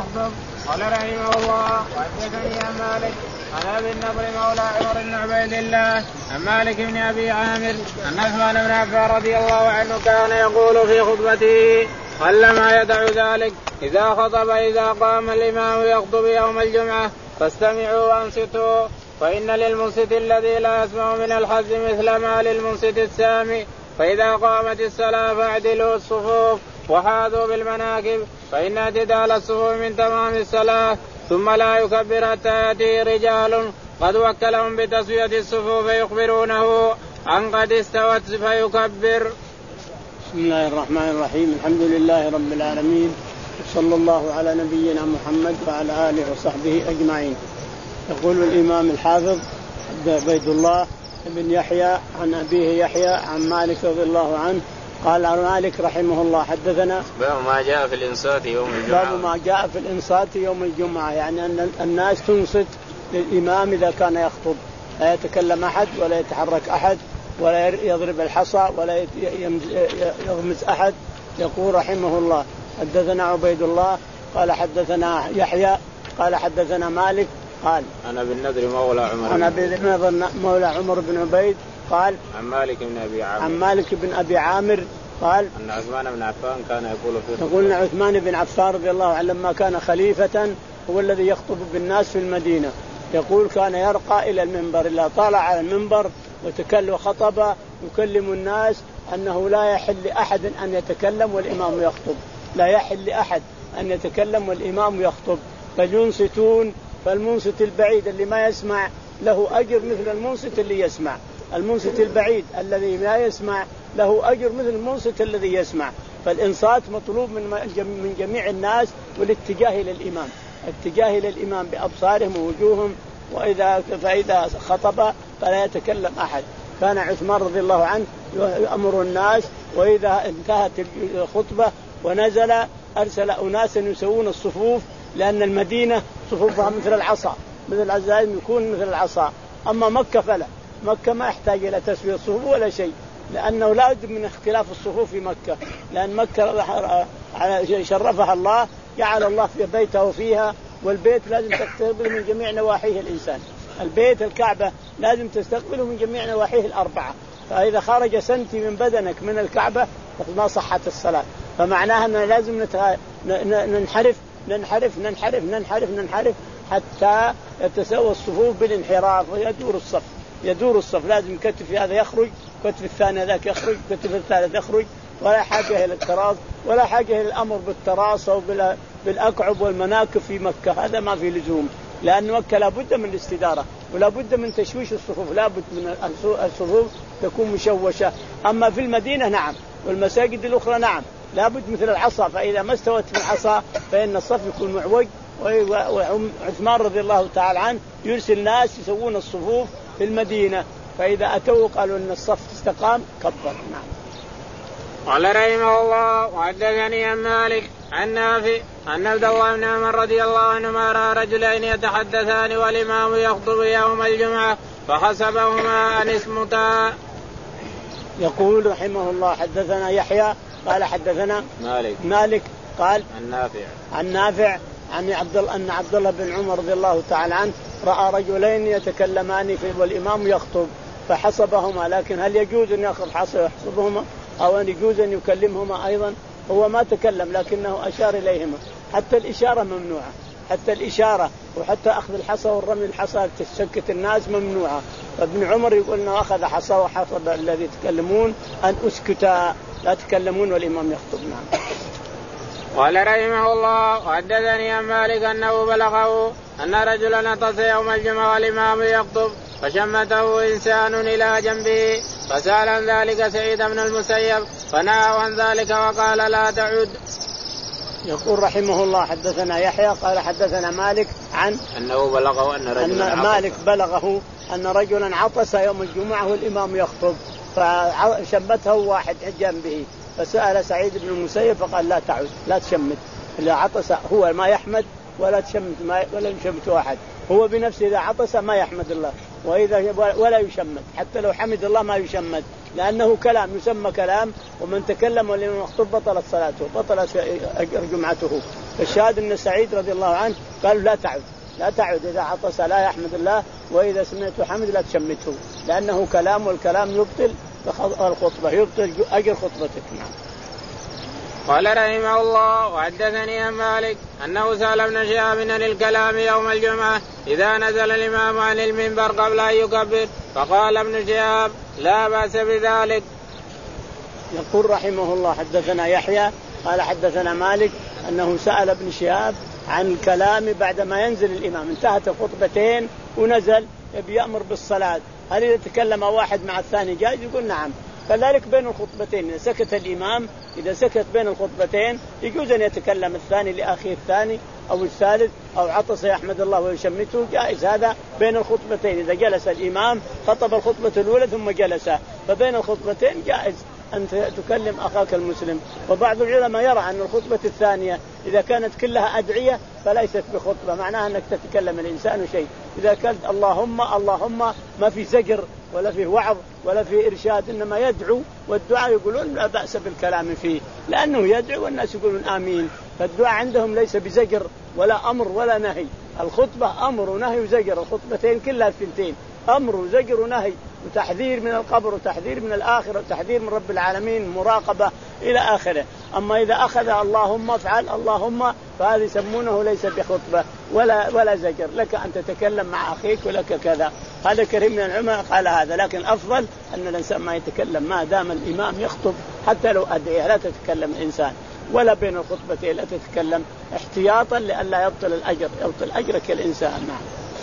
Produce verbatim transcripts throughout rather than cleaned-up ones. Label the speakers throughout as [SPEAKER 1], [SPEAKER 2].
[SPEAKER 1] يخطب. قال رحمه الله وحدثني عن مالك عن ابي النضر مولى عمر بن عبيد الله عن مالك بن ابي عامر ان عثمان بن عفان رضي الله عنه كان يقول في خطبته قلما يدع ذلك اذا خطب اذا قام الامام يخطب يوم الجمعه فاستمعوا وانصتوا فان للمنصت الذي لا يسمع من الحز مثل ما للمنصت السامع. فإذا قامت الصلاة فاعدلوا الصفوف وحاذوا بالمناكب فإن اعتدال الصفوف من تمام الصلاة. ثم لا يكبر حتى يأتي رجال قد وكلهم بتسوية الصفوف فيخبرونه عن قد استوت فيكبر.
[SPEAKER 2] بسم الله الرحمن الرحيم. الحمد لله رب العالمين صلى الله على نبينا محمد وعلى آله وصحبه أجمعين. يقول الإمام الحافظ عبيد الله بن يحيى عن أبيه يحيى عن مالك رضي الله عنه قال عن مالك رحمه الله حدثنا
[SPEAKER 1] باب ما جاء في الإنصات يوم الجمعة.
[SPEAKER 2] باب ما جاء في الإنصات يوم الجمعة يعني أن الناس تنصت للإمام إذا كان يخطب لا يتكلم أحد ولا يتحرك أحد ولا يضرب الحصى ولا يغمز أحد. يقول رحمه الله حدثنا عبيد الله قال حدثنا يحيى قال حدثنا مالك قال
[SPEAKER 1] أنا بالنذر مولى عمر
[SPEAKER 2] أنا بالنذر مولى عمر بن عبيد قال
[SPEAKER 1] عن مالك بن أبي عامر
[SPEAKER 2] عن مالك بن أبي عامر قال
[SPEAKER 1] أن عثمان بن عفان كان يقول في
[SPEAKER 2] يقول عثمان بن عفان رضي الله عنه لما كان خليفة هو الذي يخطب بالناس في المدينة يقول كان يرقى إلى المنبر إلا طالع على المنبر وتكلم وخطب يكلم الناس أنه لا يحل لأحد أن يتكلم والإمام يخطب لا يحل لأحد أن يتكلم والإمام يخطب فينصتون. فالمنصت البعيد اللي ما يسمع له أجر مثل المنصت اللي يسمع. المنصت البعيد الذي لا يسمع له أجر مثل المنصت الذي يسمع. فالإنصات مطلوب من من جميع الناس والاتجاه إلى الإمام اتجاه إلى الإمام بأبصارهم ووجوههم. وإذا فإذا خطب فلا يتكلم أحد. كان عثمان رضي الله عنه يأمر الناس وإذا انتهت الخطبة ونزل أرسل أناسا يسوون الصفوف لأن المدينة صفوفها مثل العصا مثل العزائم يكون مثل العصا. أما مكة فلا مكة ما يحتاج إلى تسوية الصفوف ولا شيء لأنه لا بد من اختلاف الصفوف في مكة لأن مكة شرفها الله جعل الله في بيته فيها والبيت لازم تستقبله من جميع نواحيه الإنسان. البيت الكعبة لازم تستقبله من جميع نواحيه الأربعة. فإذا خرج سنتي من بدنك من الكعبة ما صحت الصلاة. فمعناها أننا لازم ننحرف ننحرف ننحرف ننحرف ننحرف حتى يتساوى الصفوف بالانحراف ويدور الصف يدور الصف. لازم كتف هذا يخرج كتف الثاني ذاك يخرج كتف الثالث يخرج ولا حاجة إلى التراص ولا حاجة إلى الأمر بالتراص أو بالأكعب والمناكب في مكة. هذا ما في لزوم لأن مكة لا بد من الاستدارة ولا بد من تشويش الصفوف لا بد من الصفوف تكون مشوشة. أما في المدينة نعم والمساجد الأخرى نعم لا بد مثل العصا. فإذا ما استوت في العصا فإن الصف يكون معوج. وعثمان رضي الله تعالى عنه يرسل ناس يسوون الصفوف في المدينة فإذا أتوا قالوا أن الصف استقام كبر. نعم.
[SPEAKER 1] قال رحمه الله وحدثني عن مالك عن نافع أن عبد الله بن عمر رضي الله عنهما رأى رجلين يتحدثان والإمام يخطب يوم الجمعة فحسبهما أن اسمتا.
[SPEAKER 2] يقول رحمه الله حدثنا يحيى قال حدثنا
[SPEAKER 1] مالك
[SPEAKER 2] مالك قال
[SPEAKER 1] عن نافع
[SPEAKER 2] عن نافع عن عبد الله أن عبد الله بن عمر رضي الله تعالى عنه رأى رجلين يتكلمان في والإمام يخطب فحسبهما. لكن هل يجوز أن يأخذ حسبهما أو أن يجوز أن يكلمهما أيضا؟ هو ما تكلم لكنه أشار إليهما. حتى الإشارة ممنوعة حتى الإشارة وحتى أخذ الحصى والرمي الحصى تسكت الناس ممنوعة. فابن عمر يقول أنه أخذ حصى وحسب الذي يتكلمون أن أسكتا لا تكلمون والإمام يخطب. نعم.
[SPEAKER 1] قال رحمه الله وحدثني عن مالك أنه بلغه أن رجلا نطس يوم الجمعة والإمام يخطب فشمته إنسان إلى جنبه فسأل عن ذلك سعيد بن المسيب فنهى عن ذلك وقال لا تعد.
[SPEAKER 2] يقول رحمه الله حدثنا يحيى قال حدثنا مالك عن
[SPEAKER 1] أنه بلغه أن رجلا
[SPEAKER 2] أن مالك بلغه أن رجلا عطس يوم الجمعة والإمام يخطب فشمته واحد جنبه فسأل سعيد بن المسيب فقال لا تعد لا تشمت. إذا عطس هو ما يحمد ولا تشمت ما ولا يشمت واحد. هو بنفسه إذا عطس ما يحمد الله وإذا ولا يشمت حتى لو حمد الله ما يشمت لأنه كلام يسمى كلام ومن تكلم ولمن يخطب بطلت صلاته بطلت جمعته. فالشاهد أن سعيد رضي الله عنه قالوا لا تعد لا تعد إذا عطس لا يحمد الله، وإذا سمعت حمد لا تشمته، لأنه كلام، والكلام يبطل الخطبة، يبطل أجر خطبتك. نعم.
[SPEAKER 1] قال رحمه الله وحدثني عن مالك أنه سأل ابن شهاب عن الكلام يوم الجمعة إذا نزل الإمام عن المنبر قبل أن يكبر، فقال ابن شهاب لا بأس بذلك.
[SPEAKER 2] يقول رحمه الله حدثنا يحيى قال حدثنا مالك أنه سأل ابن شهاب عن الكلام بعدما ينزل الإمام، انتهت الخطبتين ونزل يبي يأمر بالصلاة، هل إذا تكلم واحد مع الثاني جائز؟ يقول نعم. كذلك بين الخطبتين إذا سكت الإمام، إذا سكت بين الخطبتين يجوز أن يتكلم الثاني لأخيه الثاني أو الثالث، أو عطس يحمد الله ويشمته، جائز هذا بين الخطبتين. إذا جلس الإمام خطب الخطبة الأولى ثم جلس، فبين الخطبتين جائز أن تكلم أخاك المسلم. وبعض العلماء يرى أن الخطبة الثانية إذا كانت كلها أدعية فليست بخطبة، معناها أنك تتكلم الإنسان شيء. إذا كانت اللهم اللهم ما في زجر ولا في وعظ ولا في إرشاد، إنما يدعو، والدعاء يقولون لا بأس بالكلام فيه لأنه يدعو والناس يقولون آمين. فالدعاء عندهم ليس بزجر ولا أمر ولا نهي، الخطبة أمر ونهي وزجر، الخطبتين كلها الثنتين أمر وزجر ونهي، وتحذير من القبر وتحذير من الآخرة وتحذير من رب العالمين، مراقبة إلى آخره. أما إذا أخذ اللهم افعل اللهم فهذا يسمونه ليس بخطبة ولا ولا زجر، لك أن تتكلم مع أخيك ولك كذا. هذا كريم من العلماء قال هذا، لكن أفضل أن الإنسان ما يتكلم ما دام الإمام يخطب، حتى لو أدعيه لا تتكلم الإنسان، ولا بين الخطبتين لا تتكلم، احتياطا لئلا يبطل الأجر، يبطل أجرك الإنسان. نعم.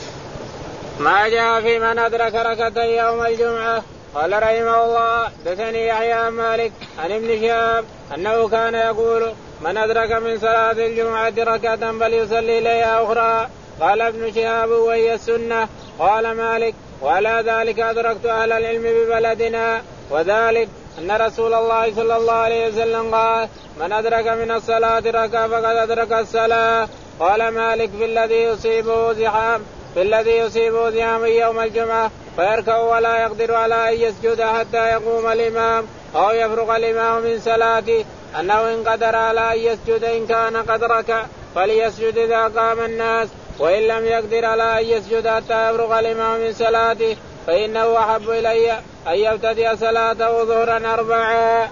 [SPEAKER 1] ما جاء في من أدرك ركعتين يوم الجمعة. قال رحمه الله حدثني يحيى عن مالك عن ابن شهاب أنه كان يقول من أدرك من صلاة الجمعة ركعة فليصلي إليها أخرى. قال ابن شهاب وهي السنة. قال مالك وعلى ذلك أدركت أهل العلم ببلدنا، وذلك أن رسول الله صلى الله عليه وسلم قال من أدرك من الصلاة ركعة فقد أدرك الصلاة. قال مالك في الذي يصيبه زحام في الذي يصيبه زحام يوم الجمعة فيركع ولا يقدر على أن يسجد حتى يقوم الإمام أو يفرغ الإمام من صلاته، أنه إن قدر على أن يسجد إن كان قد ركع فليسجد إذا قام الناس، وإن لم يقدر على أن يسجد حتى يفرغ الإمام من صلاته فإنه أحب إلي أن يبتدئ صلاته ظهرا أربعا.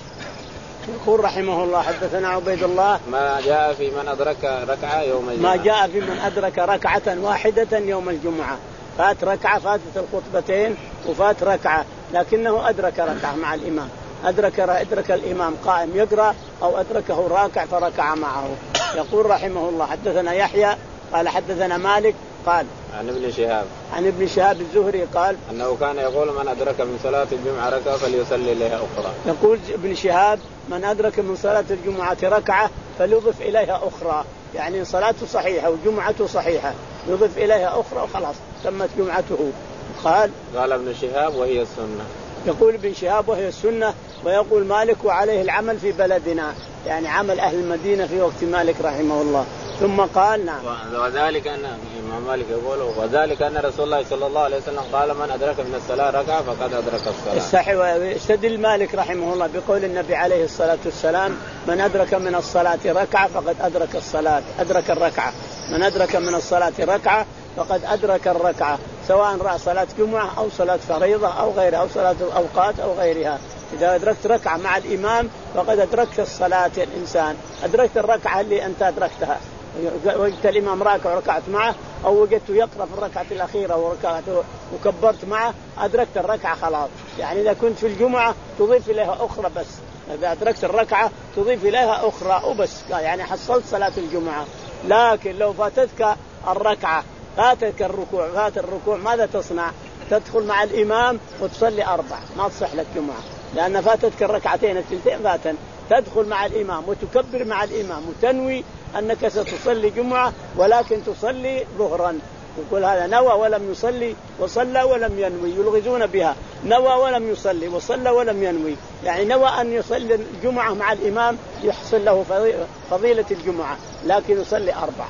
[SPEAKER 2] يقول رحمه الله حدثنا عبيد الله
[SPEAKER 1] ما جاء في من أدرك ركعة يوم الجمعة.
[SPEAKER 2] ما جاء في من أدرك ركعة واحدة يوم الجمعة، فات ركعة، فاتت الخطبتين وفات ركعة، لكنه أدرك ركعة مع الإمام، أدرك أدرك الإمام قائم يقرأ أو أدركه راكع فركع معه. يقول رحمه الله حدثنا يحيى قال حدثنا مالك قال
[SPEAKER 1] عن ابن شهاب
[SPEAKER 2] عن ابن شهاب الزهري قال
[SPEAKER 1] أنه كان يقول من أدرك من صلاة الجمعة ركعة فليصلي إليها أخرى.
[SPEAKER 2] يقول ابن شهاب من أدرك من صلاة الجمعة ركعة فليضف إليها أخرى، يعني صلاته صحيحة وجمعته صحيحة، يضف إليها أخرى وخلاص تمت جمعته. قال
[SPEAKER 1] قال ابن شهاب وهي السنة.
[SPEAKER 2] يقول ابن شهاب وهي السنة، ويقول مالك وعليه العمل في بلدنا، يعني عمل أهل المدينة في وقت مالك رحمه الله. ثم قال نعم
[SPEAKER 1] وذلك أن الإمام مالك يقول وذلك أن رسول الله صلى الله عليه وسلم قال من أدرك من الصلاة ركعة فقد أدرك الصلاة.
[SPEAKER 2] الصحيح ويستدل مالك رحمه الله بقول النبي عليه الصلاة والسلام من أدرك من الصلاة ركعة فقد أدرك الصلاة، أدرك الركعة، من أدرك من الصلاة ركعة فقد أدرك الركعة، سواء رأى صلاة جمعة أو صلاة فريضة أو غيرها أو صلاة الأوقات أو غيرها. إذا أدركت ركعة مع الإمام فقد أدركت الصلاة يا الإنسان، أدركت الركعة اللي أنت أدركتها، وجدت الإمام راكع وركعت معه، أو وجدته يقرأ في الركعة الأخيرة وركعته وكبرت معه، أدركت الركعة خلاص. يعني إذا كنت في الجمعة تضيف إليها أخرى بس، إذا أدركت الركعة تضيف إليها أخرى وبس، يعني حصلت صلاة الجمعة. لكن لو فاتتك الركعة فاتك الركوع فات الركوع ماذا تصنع؟ تدخل مع الإمام وتصلي أربع، ما تصح لك جمعة لأن فاتتك الركعتين الثنتين فاتن. تدخل مع الإمام وتكبر مع الإمام وتنوي أنك ستصلي جمعة ولكن تصلي ظهرا. يقول هذا نوى ولم يصلي وصلى ولم ينوي، يلغزون بها، نوى ولم يصلي وصلى ولم ينوي، يعني نوى أن يصلي الجمعة مع الإمام يحصل له فضيلة الجمعة لكن يصلي أربع،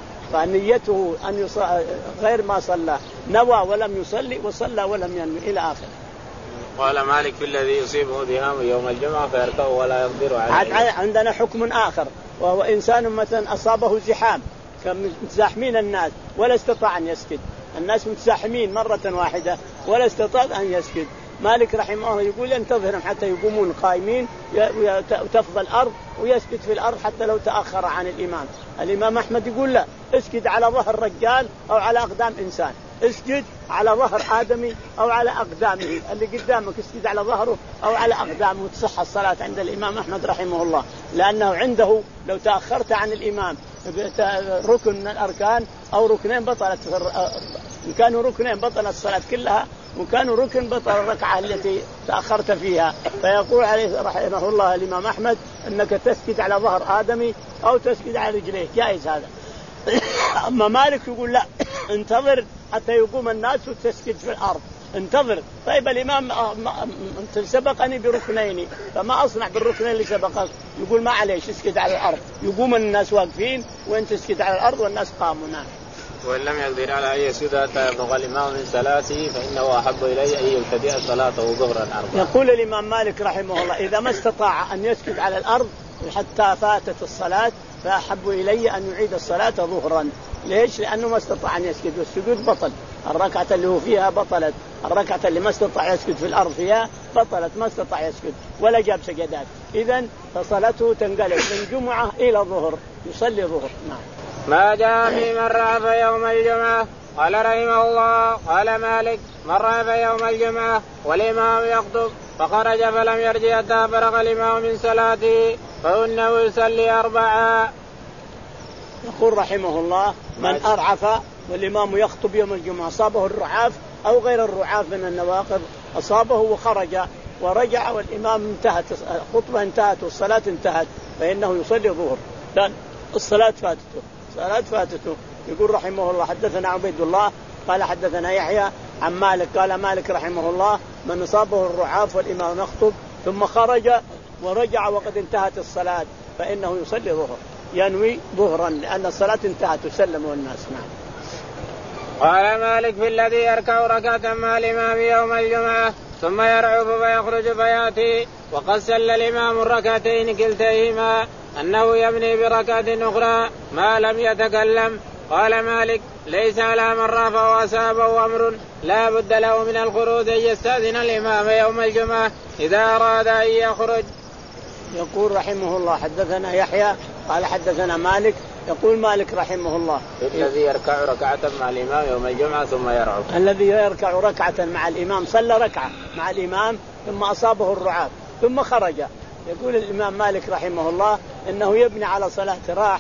[SPEAKER 2] فنيته أن يصلي غير ما صلى، نوى ولم يصلي وصلى ولم ينوي إلى آخر.
[SPEAKER 1] قال مالك في الذي يصيبه ذهام يوم الجمعة فيركع ولا يقدر عليه.
[SPEAKER 2] عندنا حكم آخر وهو إنسان مثلا أصابه زحام متزاحمين الناس ولا استطاع أن يسكت، الناس متزاحمين مرة واحدة ولا استطاع أن يسكت. مالك رحمه الله يقول ينتظرهم حتى يقومون قائمين وتفضى الأرض ويسكت في الأرض حتى لو تأخر عن الإمام. الإمام أحمد يقول لا، اسكت على ظهر رجال أو على أقدام إنسان، اسجد على ظهر آدمي أو على أقدامه، اللي قدامك اسجد على ظهره أو على أقدامه، تصح الصلاة عند الإمام أحمد رحمه الله، لأنه عنده لو تأخرت عن الإمام ركن من الأركان أو ركنين بطلت، إن كانوا ركنين بطلت الصلاة كلها، وكانوا ركن بطل الركعة التي تأخرت فيها. فيقول عليه رحمه الله الإمام أحمد أنك تسجد على ظهر آدمي أو تسجد على رجليه، جائز هذا. أما مالك يقول لا، انتظر حتى يقوم الناس وتسجد في الأرض، انتظر. طيب الإمام سبقني بركنين فما أصنع بالركنين اللي سبقك؟ يقول ما عليش، اسجد على الأرض، يقوم الناس واقفين وانت تسجد على الأرض والناس قاموا. نعم.
[SPEAKER 1] وإن لم يقدر على أن يسجد حتى يبلغ الإمام من صلاته فإنه أحب إليه أن يبتدئ صلاته ظهرا أربعا.
[SPEAKER 2] يقول الإمام مالك رحمه الله إذا ما استطاع أن يسجد على الأرض حتى فاتت الصلاة فأحب إلي أن يعيد الصلاة ظهرا. ليش؟ لأنه ما استطاع أن يسجد، والسجود بطل، الركعة اللي هو فيها بطلت، الركعة اللي ما استطاع يسجد في الأرض فيها بطلت، ما استطاع يسجد ولا جاب سجدات، إذن فصلاته تنقلب من جمعة إلى ظهر، يصلي ظهر. نعم.
[SPEAKER 1] ما جاء في من رعف يوم الجمعة. قال رحمه الله قال مالك من رعف يوم الجمعة والإمام يخطب فخرج فلم يرجع حتى فرغ الإمام من صلاته فإنه يصلي أربعا.
[SPEAKER 2] يقول رحمه الله من أرعف والإمام يخطب يوم الجمعة، أصابه الرعاف أو غير الرعاف من النواقض، أصابه وخرج ورجع والإمام انتهت الخطبة انتهت والصلاة انتهت فإنه يصلي ظهر، لأن الصلاة فاتته، صلاة فاتته. يقول رحمه الله حدثنا عبيد الله قال حدثنا يحيى عن مالك قال مالك رحمه الله من أصابه الرعاف والإمام يخطب ثم خرج ورجع وقد انتهت الصلاة فإنه يصلي ظهر، ينوي ظهرا لأن الصلاة انتهت وسلم والناس. نعم.
[SPEAKER 1] قال مالك في الذي يركع ركعة مع الإمام يوم الجمعة ثم يرعف فيخرج فيأتي وقد سل الإمام الركعتين كلتيهما أنه يبني بركعة أخرى ما لم يتكلم. قال مالك ليس على من رافع وأصابه أمر لا بد له من الخروج أن يستأذن الإمام يوم الجمعة إذا أراد أن يخرج.
[SPEAKER 2] يقول رحمه الله حدثنا يحيى قال حدثنا مالك يقول مالك رحمه الله
[SPEAKER 1] الذي يركع ركعة مع الإمام يوم الجمعة ثم يرعف،
[SPEAKER 2] الذي يركع ركعة مع الإمام صلى ركعة مع الإمام ثم أصابه الرعاف ثم خرج. يقول الإمام مالك رحمه الله إنه يبني على صلاة راح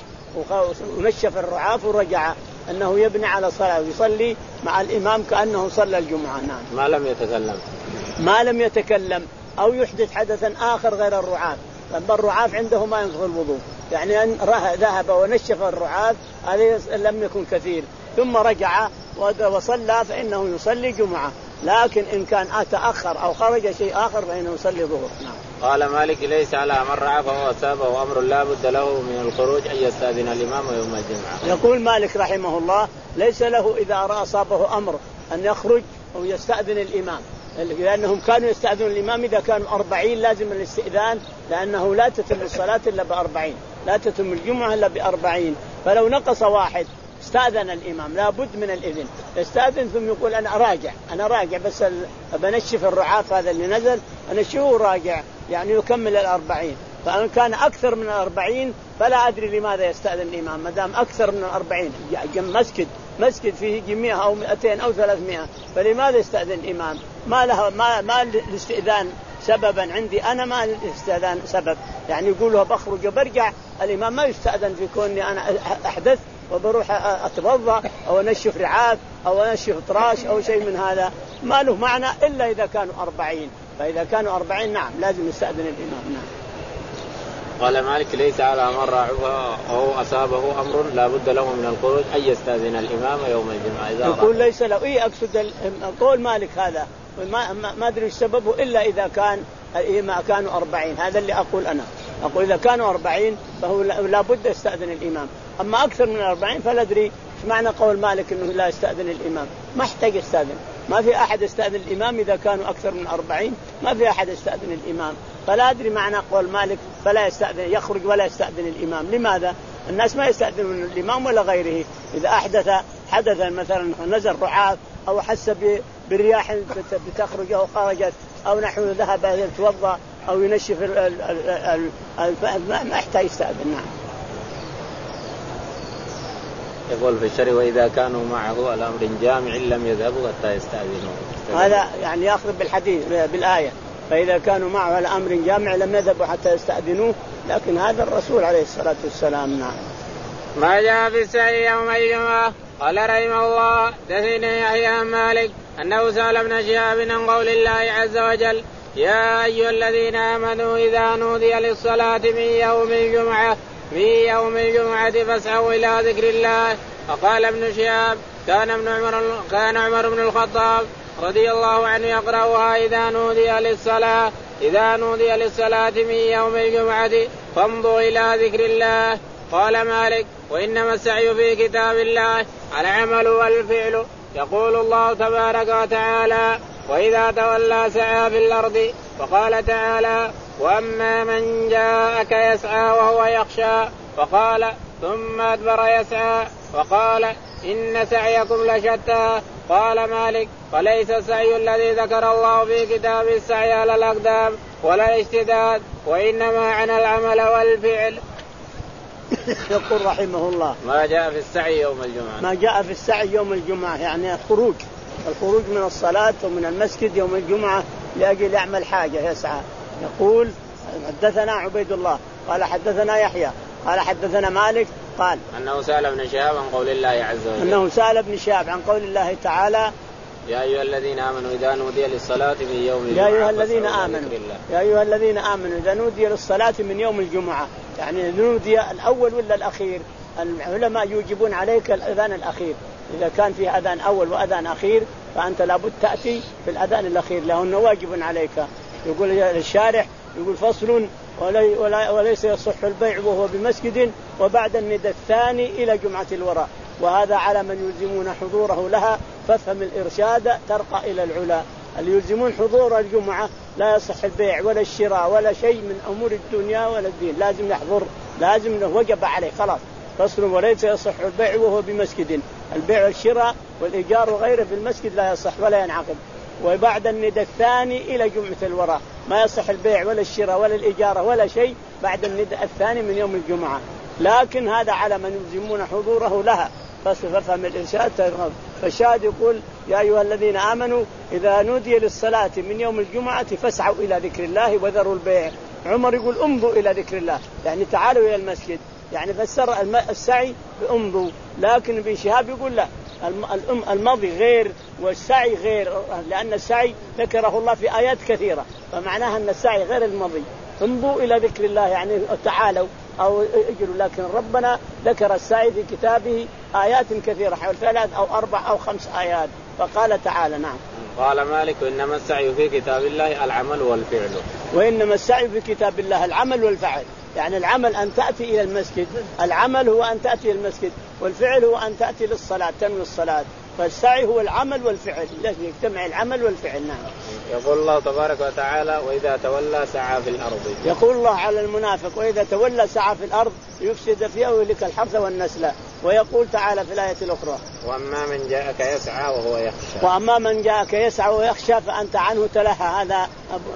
[SPEAKER 2] ونشف الرعاف ورجع، أنه يبني على صلاة ويصلي مع الإمام كأنه صلى الجمعة. نعم.
[SPEAKER 1] ما لم يتكلم
[SPEAKER 2] ما لم يتكلم أو يحدث حدثا آخر غير الرعاف، لأن الرعاف عنده ما ينقض الوضوء، يعني أن ذهب ونشف الرعاف هذا لم يكن كثير ثم رجع وصلى فإنه يصلي جمعة، لكن إن كان أتأخر أو خرج شيء آخر فإنه يصلي ظهر. نعم.
[SPEAKER 1] قال مالك ليس على من رعف وأصابه أمر لا بد له من الخروج أن يستأذن الإمام يوم الجمعة.
[SPEAKER 2] يقول مالك رحمه الله ليس له إذا أصابه أمر أن يخرج أو يستأذن الإمام، لأنهم كانوا يستأذنون الإمام إذا كانوا أربعين لازم الاستئذان، لأنه لا تتم الصلاة إلا بأربعين، لا تتم الجمعة إلا بأربعين، فلو نقص واحد استأذن الإمام لا بد من الإذن، يستأذن ثم يقول أنا راجع أنا راجع بس بنشف الرعاف هذا اللي نزل أنشفه راجع، يعني يكمل الأربعين. فإن كان أكثر من الأربعين فلا أدري لماذا يستأذن الإمام ما دام أكثر من الأربعين، مسجد مسجد فيه مئة أو مئتين أو ثلاثمائة فلماذا يستأذن الإمام؟ ما له ما ما الاستئذان سببا عندي أنا، ما الاستئذان سبب، يعني يقوله بخرج وبرجع، الإمام ما يستأذن في كوني أنا أحدث وبروح أتوضأ أو أنشف رعاف أو أنشف طراش أو شيء من هذا، ما له معنى إلا إذا كانوا أربعين، فإذا كانوا أربعين نعم لازم يستأذن الإمام. نعم.
[SPEAKER 1] قال مالك ليس على من رعف أو أصابه أمر لا بد له من الخروج أن يستأذن الإمام يوم الجمعة إذا
[SPEAKER 2] يقول ليس له. إيه أقصد قول مالك هذا ما ما أدري سببه إلا إذا كان الإمام كانوا أربعين، هذا اللي أقول أنا، أقول إذا كانوا أربعين فهو لا بد يستأذن الإمام، أما أكثر من أربعين فلا أدري إيش معنى قول مالك إنه لا يستأذن الإمام، ما احتاج يستأذن، ما في أحد يستأذن الإمام إذا كانوا أكثر من أربعين، ما في أحد يستأذن الإمام. فلا أدري معنى قول مالك فلا يستأذن، يخرج ولا يستأذن الإمام. لماذا؟ الناس ما يستأذنون الإمام ولا غيره. إذا أحدث حدثا مثلا نزل رعاة أو حس بالرياح بتخرج أو خرجت أو نحو ذهب يتوضأ أو ينشف ما يحتاج يستأذن. نعم.
[SPEAKER 1] يقول في الشرع وإذا كانوا معه على أمر جامع لم يذهبوا حتى يستأذنوا.
[SPEAKER 2] هذا يعني يأخذ بالحديث بالآية فإذا كانوا معه على أمر جامع لم يذهبوا حتى يستأذنوه، لكن هذا الرسول عليه الصلاة والسلام. نعم.
[SPEAKER 1] ما جاء في السعي يوم الجمعة. قال رحمه الله دثني يحيى عن مالك أنه سأل ابن شهاب عن قول الله عز وجل يا أيها الذين آمنوا إذا نودي للصلاة من يوم الجمعة من يوم الجمعة فاسعوا إلى ذكر الله. فقال ابن شهاب كان ابن عمر كان عمر بن الخطاب رضي الله عنه يقرأها إذا نودي للصلاة إذا نودي للصلاة من يوم الجمعة فامضوا إلى ذكر الله. قال مالك وإنما السعي في كتاب الله العمل والفعل. يقول الله تبارك وتعالى وإذا تولى سعى في الأرض. وقال تعالى وأما من جاءك يسعى وهو يخشى وقال ثم أدبر يسعى وقال إن سعيكم لشتى. قال مالك فليس السعي الذي ذكر الله في كتاب السعي على الأقدام ولا الاشتداد وإنما عن العمل والفعل.
[SPEAKER 2] يقول رحمه الله
[SPEAKER 1] ما جاء في السعي يوم الجمعة.
[SPEAKER 2] ما جاء في السعي يوم الجمعة يعني الخروج الخروج من الصلاة ومن المسجد يوم الجمعة لأجل يعمل حاجة يسعى. يقول حدثنا عبيد الله قال حدثنا يحيى قال حدثنا مالك قال
[SPEAKER 1] أنه سأل ابن شهاب عن قول الله عز وجل
[SPEAKER 2] أنه سأل ابن شهاب عن قول الله تعالى
[SPEAKER 1] يا أيها الذين آمنوا إذا نودي للصلاة من يوم الجمعة.
[SPEAKER 2] يا أيها الذين آمنوا يا أيها الذين آمنوا إذا نودي للصلاة من يوم الجمعة، يعني نودي الأول ولا الأخير؟ العلماء يوجبون عليك الأذان الأخير. إذا كان فيه أذان أول وأذان أخير فأنت لابد تأتي في الأذان الأخير لأنه واجب عليك. يقول الشارح يقول فصل ولي ولا وليس يصح البيع وهو بمسجد وبعد الندى الثاني إلى جمعة الوراء، وهذا على من يلزمون حضوره لها فافهم الإرشاد ترقى إلى العلا. اللي يلزمون حضور الجمعة لا يصح البيع ولا الشراء ولا شيء من أمور الدنيا ولا الدين، لازم يحضر، لازم وجب عليه خلاص. فصل وليس يصح البيع وهو بمسجد، البيع والشراء والإيجار وغيره في المسجد لا يصح ولا ينعقد. وبعد الندى الثاني إلى جمعة الوراء ما يصح البيع ولا الشراء ولا الإيجار ولا شيء بعد الندى الثاني من يوم الجمعة، لكن هذا على من يلزمون حضوره لها فافهم الإرشاد. فالشاهد يقول يا أيها الذين آمنوا إذا نودي للصلاة من يوم الجمعة فاسعوا إلى ذكر الله وذروا البيع. عمر يقول امضوا إلى ذكر الله يعني تعالوا إلى المسجد، يعني فسر السعي بامضوا، لكن ابن شهاب يقول لا المضي غير والسعي غير، لأن السعي ذكره الله في آيات كثيرة فمعناها أن السعي غير المضي. امضوا إلى ذكر الله يعني تعالوا أو اجروا، لكن ربنا ذكر السعي في كتابه آيات كثيرة حول ثلاث أو أربع أو خمس آيات فقال تعالى. نعم.
[SPEAKER 1] قال مالك وإنما السعي في كتاب الله العمل والفعل.
[SPEAKER 2] وإنما السعي في كتاب الله العمل والفعل، يعني العمل أن تأتي إلى المسجد، العمل هو أن تأتي إلى المسجد، والفعل هو أن تأتي للصلاة تنوي الصلاة. فالسعي هو العمل والفعل، لازم يجتمع العمل والفعل. نعم.
[SPEAKER 1] يقول الله تبارك وتعالى وإذا تولى سعى في الأرض.
[SPEAKER 2] يقول الله على المنافق وإذا تولى سعى في الأرض يفسد فيها ويهلك الحرث والنسل. ويقول تعالى في الآية الأخرى
[SPEAKER 1] وأما من جاءك يسعى وهو يخشى.
[SPEAKER 2] وأما من جاءك يسعى ويخشى فأنت عنه تلهى، هذا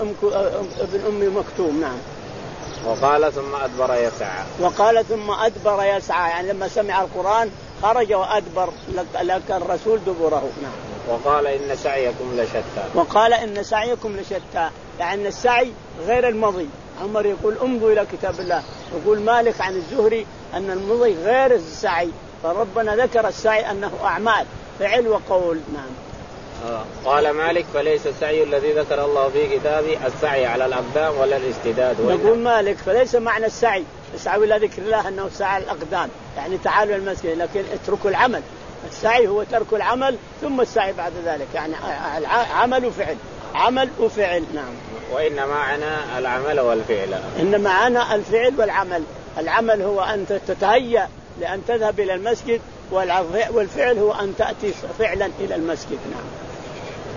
[SPEAKER 2] ابن أم مكتوم. نعم.
[SPEAKER 1] وقال ثم أدبر يسعى.
[SPEAKER 2] وقال ثم أدبر يسعى يعني لما سمع القرآن خرج وأدبر لك الرسول دبره. نعم.
[SPEAKER 1] وقال إن سعيكم لشتى.
[SPEAKER 2] وقال إن سعيكم لشتى يعني السعي غير المضي. عمر يقول امضوا إلى كتاب الله، يقول مالك عن الزهري أن المضي غير السعي، فربنا ذكر السعي أنه أعمال فعل وقول. نعم.
[SPEAKER 1] آه. قال مالك فليس السعي الذي ذكر الله في كتابه السعي على الأقدام ولا الاستداد.
[SPEAKER 2] يقول مالك فليس معنى السعي اسعوا إلى ذكر الله أنه سعى على الأقدام يعني تعالوا المسجد، لكن اتركوا العمل. السعي هو ترك العمل ثم السعي بعد ذلك، يعني عمل وفعل عمل وفعل. نعم.
[SPEAKER 1] وإنما معنى العمل والفعل.
[SPEAKER 2] إنما معنى الفعل والعمل. العمل هو أن تتهيأ لأن تذهب إلى المسجد، والفعل هو أن تأتي فعلا إلى المسجد. نعم.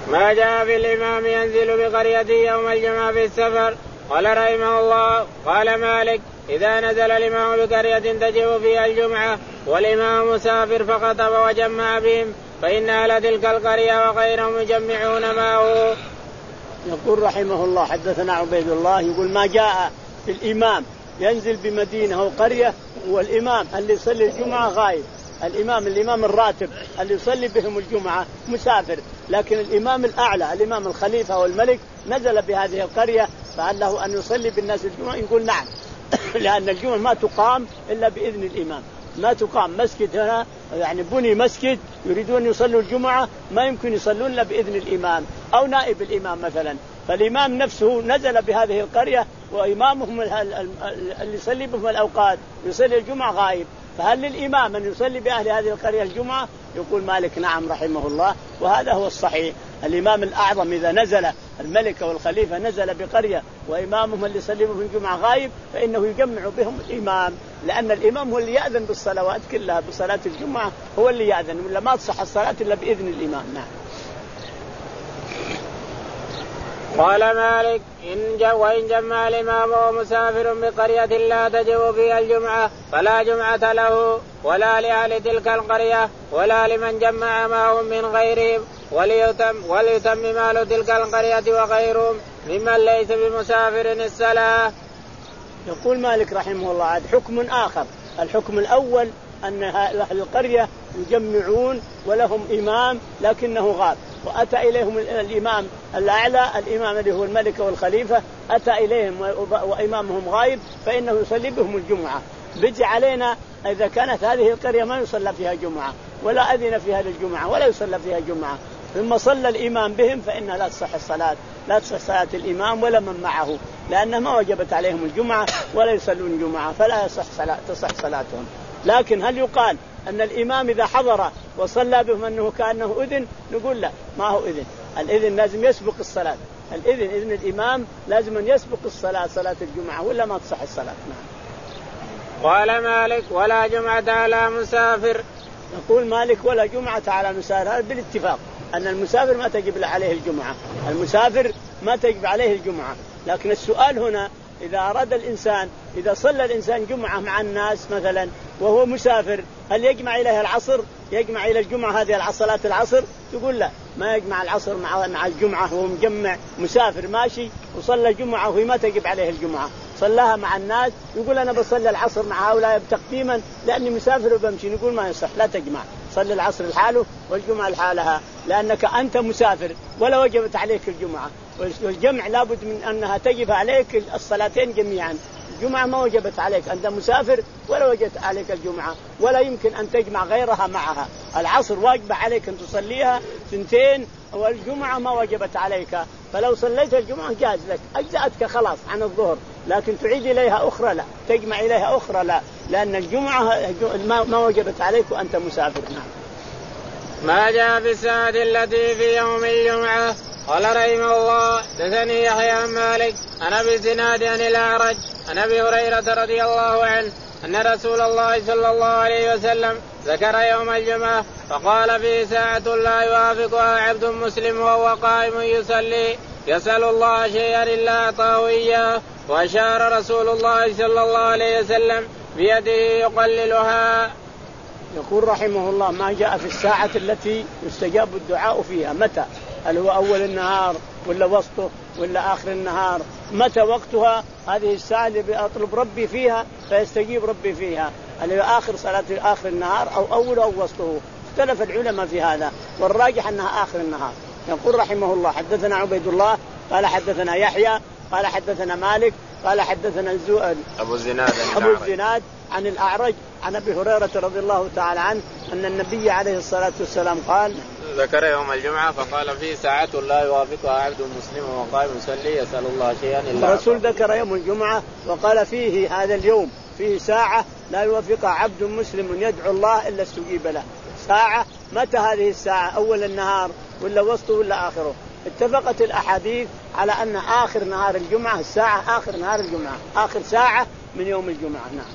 [SPEAKER 1] ما جاء في الإمام ينزل بقريته يوم الجمعة في السفر. قال رحمه الله قال مالك إذا نزل الإمام بقرية تجب فيها الجمعة والإمام مسافر فخطب وجمع بهم فإن أهل تلك القرية وغيرهم يجمعون معه.
[SPEAKER 2] يقول رحمه الله حدثنا عبيد الله يقول ما جاء في الإمام ينزل بمدينة أو قرية والإمام اللي يصلي الجمعة غايب. الإمام الإمام الراتب اللي يصلي بهم الجمعة مسافر، لكن الإمام الأعلى الإمام الخليفة والملك نزل بهذه القرية فهل له أن يصلي بالناس الجمعة؟ يقول نعم لأن الجمعة ما تقام إلا بإذن الإمام، ما تقام مسجد هنا يعني بني مسجد يريدون يصلوا الجمعة ما يمكن يصلون إلا بإذن الإمام أو نائب الإمام مثلا. فالإمام نفسه نزل بهذه القرية وإمامهم اللي يصلي بهم الأوقات يصلي الجمعة غايب، فهل للإمام أن يصلي بأهل هذه القرية الجمعة؟ يقول مالك نعم رحمه الله، وهذا هو الصحيح. الإمام الأعظم إذا نزل الملك والخليفة نزل بقرية وإمامهم اللي يصلي بهم الجمعة غايب فإنه يجمع بهم الإمام، لأن الإمام هو اللي يأذن بالصلوات كلها، بصلاة الجمعة هو اللي يأذن، ولا ما تصح الصلاة إلا بإذن الإمام. نعم.
[SPEAKER 1] قال مالك إن وإن جمع الإمام ومسافر بقرية لا تجب فيها الجمعة فلا جمعة له ولا لأهل تلك القرية ولا لمن جمع معهم من غيرهم وليتم, وليتم مال تلك القرية وغيرهم ممن ليس بمسافر الصلاة.
[SPEAKER 2] يقول مالك رحمه الله عاد حكم آخر. الحكم الأول أن أهل القرية يجمعون ولهم إمام لكنه غاب، وأتى إليهم الإمام الأعلى الإمام اللي هو الملك والخليفة أتى إليهم وإمامهم غايب فإنه يصلي بهم الجمعة. بيجي علينا إذا كانت هذه القرية ما يصلى فيها جمعة ولا أذن فيها للجمعة ولا يصلى فيها جمعة ثم صلى الإمام بهم فإنها لا تصح الصلاة، لا تصح صلاة الإمام ولا من معه، لأنه ما وجبت عليهم الجمعة ولا يصلون جمعة فلا يصح صلاة تصح صلاتهم. لكن هل يقال أن الإمام إذا حضر وصلى بهم أنه كأنه أذن؟ نقول لا، ما هو إذن. الإذن لازم يسبق الصلاة، الإذن إذن الإمام لازم أن يسبق الصلاة صلاة الجمعة ولا ما تصح الصلاة. نعم.
[SPEAKER 1] قال مالك ولا جمعة على مسافر.
[SPEAKER 2] يقول مالك ولا جمعة على مسافر، هذا بالاتفاق أن المسافر ما تجب عليه الجمعة، المسافر ما تجب عليه الجمعة. لكن السؤال هنا إذا أراد الإنسان إذا صلى الإنسان جمعة مع الناس مثلا وهو مسافر هل يجمع إليها العصر؟ يجمع إلى الجمعة هذه الصلاة العصر؟ تقول لا، ما يجمع العصر مع مع الجمعة، وهو مجمع مسافر ماشي وصلى جمعة وهي ما تجب عليه الجمعة، صلاها مع الناس يقول أنا بصلي العصر مع هؤلاء تقديما لأني مسافر وبمشي. نقول ما يصح، لا تجمع، صلي العصر لحاله والجمعة لحالها، لأنك أنت مسافر ولا وجبت عليك الجمعة، والجمع لابد من أنها تجب عليك الصلاتين جميعا. الجمعة ما وجبت عليك، أنت مسافر ولا وجبت عليك الجمعة ولا يمكن أن تجمع غيرها معها. العصر واجب عليك أن تصليها سنتين والجمعة ما وجبت عليك، فلو صليت الجمعة جاز لك أجزأتك خلاص عن الظهر، لكن تعيد إليها أخرى لا، تجمع إليها أخرى لا، لأن الجمعة ما وجبت عليك وأنت مسافر. نعم.
[SPEAKER 1] ما جاء في الساعة التي في يوم الجمعة. قال رحمه الله دثني يحيى عن مالك عن أبي الزناد عن الأعرج عن أبي هريرة رضي الله عنه أن رسول الله صلى الله عليه وسلم ذكر يوم الجمعة فقال فيه ساعة لا يوافقها عبد مسلم وهو قائم يصلي يسأل الله شيئا إلا أعطاه إياه، وأشار رسول الله صلى الله عليه وسلم بيده يقللها.
[SPEAKER 2] يقول رحمه الله ما جاء في الساعة التي يستجاب الدعاء فيها، متى؟ هل هو أول النهار ولا وسطه ولا آخر النهار؟ متى وقتها هذه الساعة اللي أطلب ربي فيها فيستجيب ربي فيها؟ هل هو آخر صلاة آخر النهار أو أول أو وسطه؟ اختلف العلماء في هذا، والراجح أنها آخر النهار. يقول رحمه الله حدثنا عبيد الله قال حدثنا يحيى قال حدثنا مالك قال حدثنا
[SPEAKER 1] أبو الزناد
[SPEAKER 2] أبو الزناد عن الأعرج عن أبي هريرة رضي الله تعالى عنه أن النبي عليه الصلاة والسلام قال
[SPEAKER 1] ذكر يوم الجمعة فقال فيه ساعة لا يوافقها عبد مسلم وقائم يصلي يسأل الله شيئا إلا
[SPEAKER 2] الرسول ذكر يوم الجمعة وقال فيه هذا اليوم فيه ساعة لا يوافقها عبد مسلم يدعو الله إلا استجيب له. ساعة متى هذه الساعة؟ أول النهار ولا وسطه ولا آخره؟ اتفقت الأحاديث على أن آخر نهار الجمعة الساعة آخر نهار الجمعة آخر ساعة من يوم الجمعة. نعم.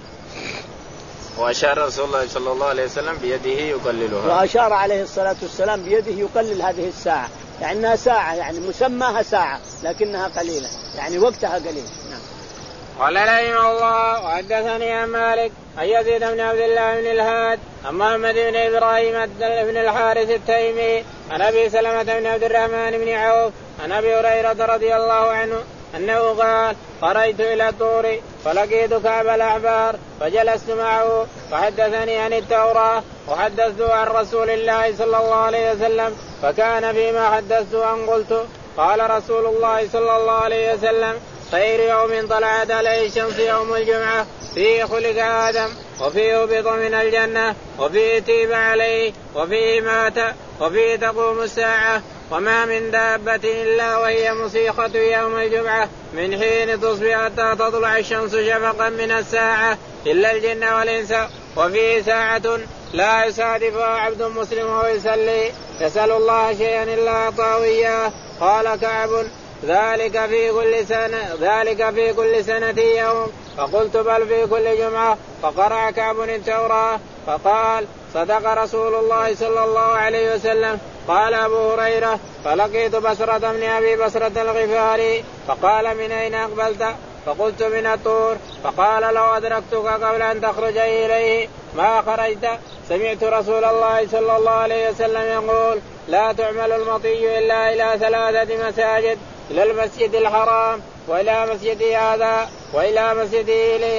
[SPEAKER 1] وأشار رسول الله صلى الله عليه وسلم بيده يقللها.
[SPEAKER 2] وأشار عليه الصلاة والسلام بيده يقلل هذه الساعة، يعني أنها ساعة، يعني مسماها ساعة لكنها قليلة، يعني وقتها قليل. نعم.
[SPEAKER 1] قال رحمه الله وحدثني عن مالك عن يزيد بن عبد الله بن الهاد عن محمد بن إبراهيم بن الحارث التيمي عن أبي سلمة بن عبد الرحمن بن عوف عن أبي هريرة رضي الله عنه أنه قال خرجت إلى الطور فلقيت كعب الأحبار فجلست معه فحدثني عن التوراة وحدثت عن رسول الله صلى الله عليه وسلم فكان فيما حدثت أن قلت قال رسول الله صلى الله عليه وسلم خير يوم طلعت عليه الشمس يوم الجمعة فيه خلق آدم وفيه هبط من الجنة وفيه تيب عليه وفيه مات وفيه تقوم الساعة وما من دابة إلا وهي مصيخة يوم الجمعة من حين تصبح حتى تطلع الشمس شفقا من الساعة إلا الجن والإنس وفيه ساعة لا يصادفها عبد مسلم ويصلي يسأل الله شيئا إلا أعطاه إياه. قال كعب ذلك في كل سنة ذلك في كل سنة يوم فقلت بل في كل جمعة. فقرأ كعب التوراة فقال صدق رسول الله صلى الله عليه وسلم. قال أبو هريرة فلقيت بصرة بن أبي بصرة الغفاري فقال من أين أقبلت؟ فقلت من الطور. فقال لو أدركتك قبل أن تخرج إليه ما خرجت. سمعت رسول الله صلى الله عليه وسلم يقول لا تعمل المطي إلا إلى ثلاثة مساجد إلى المسجد الحرام وإلى مسجد هذا وإلى مسجد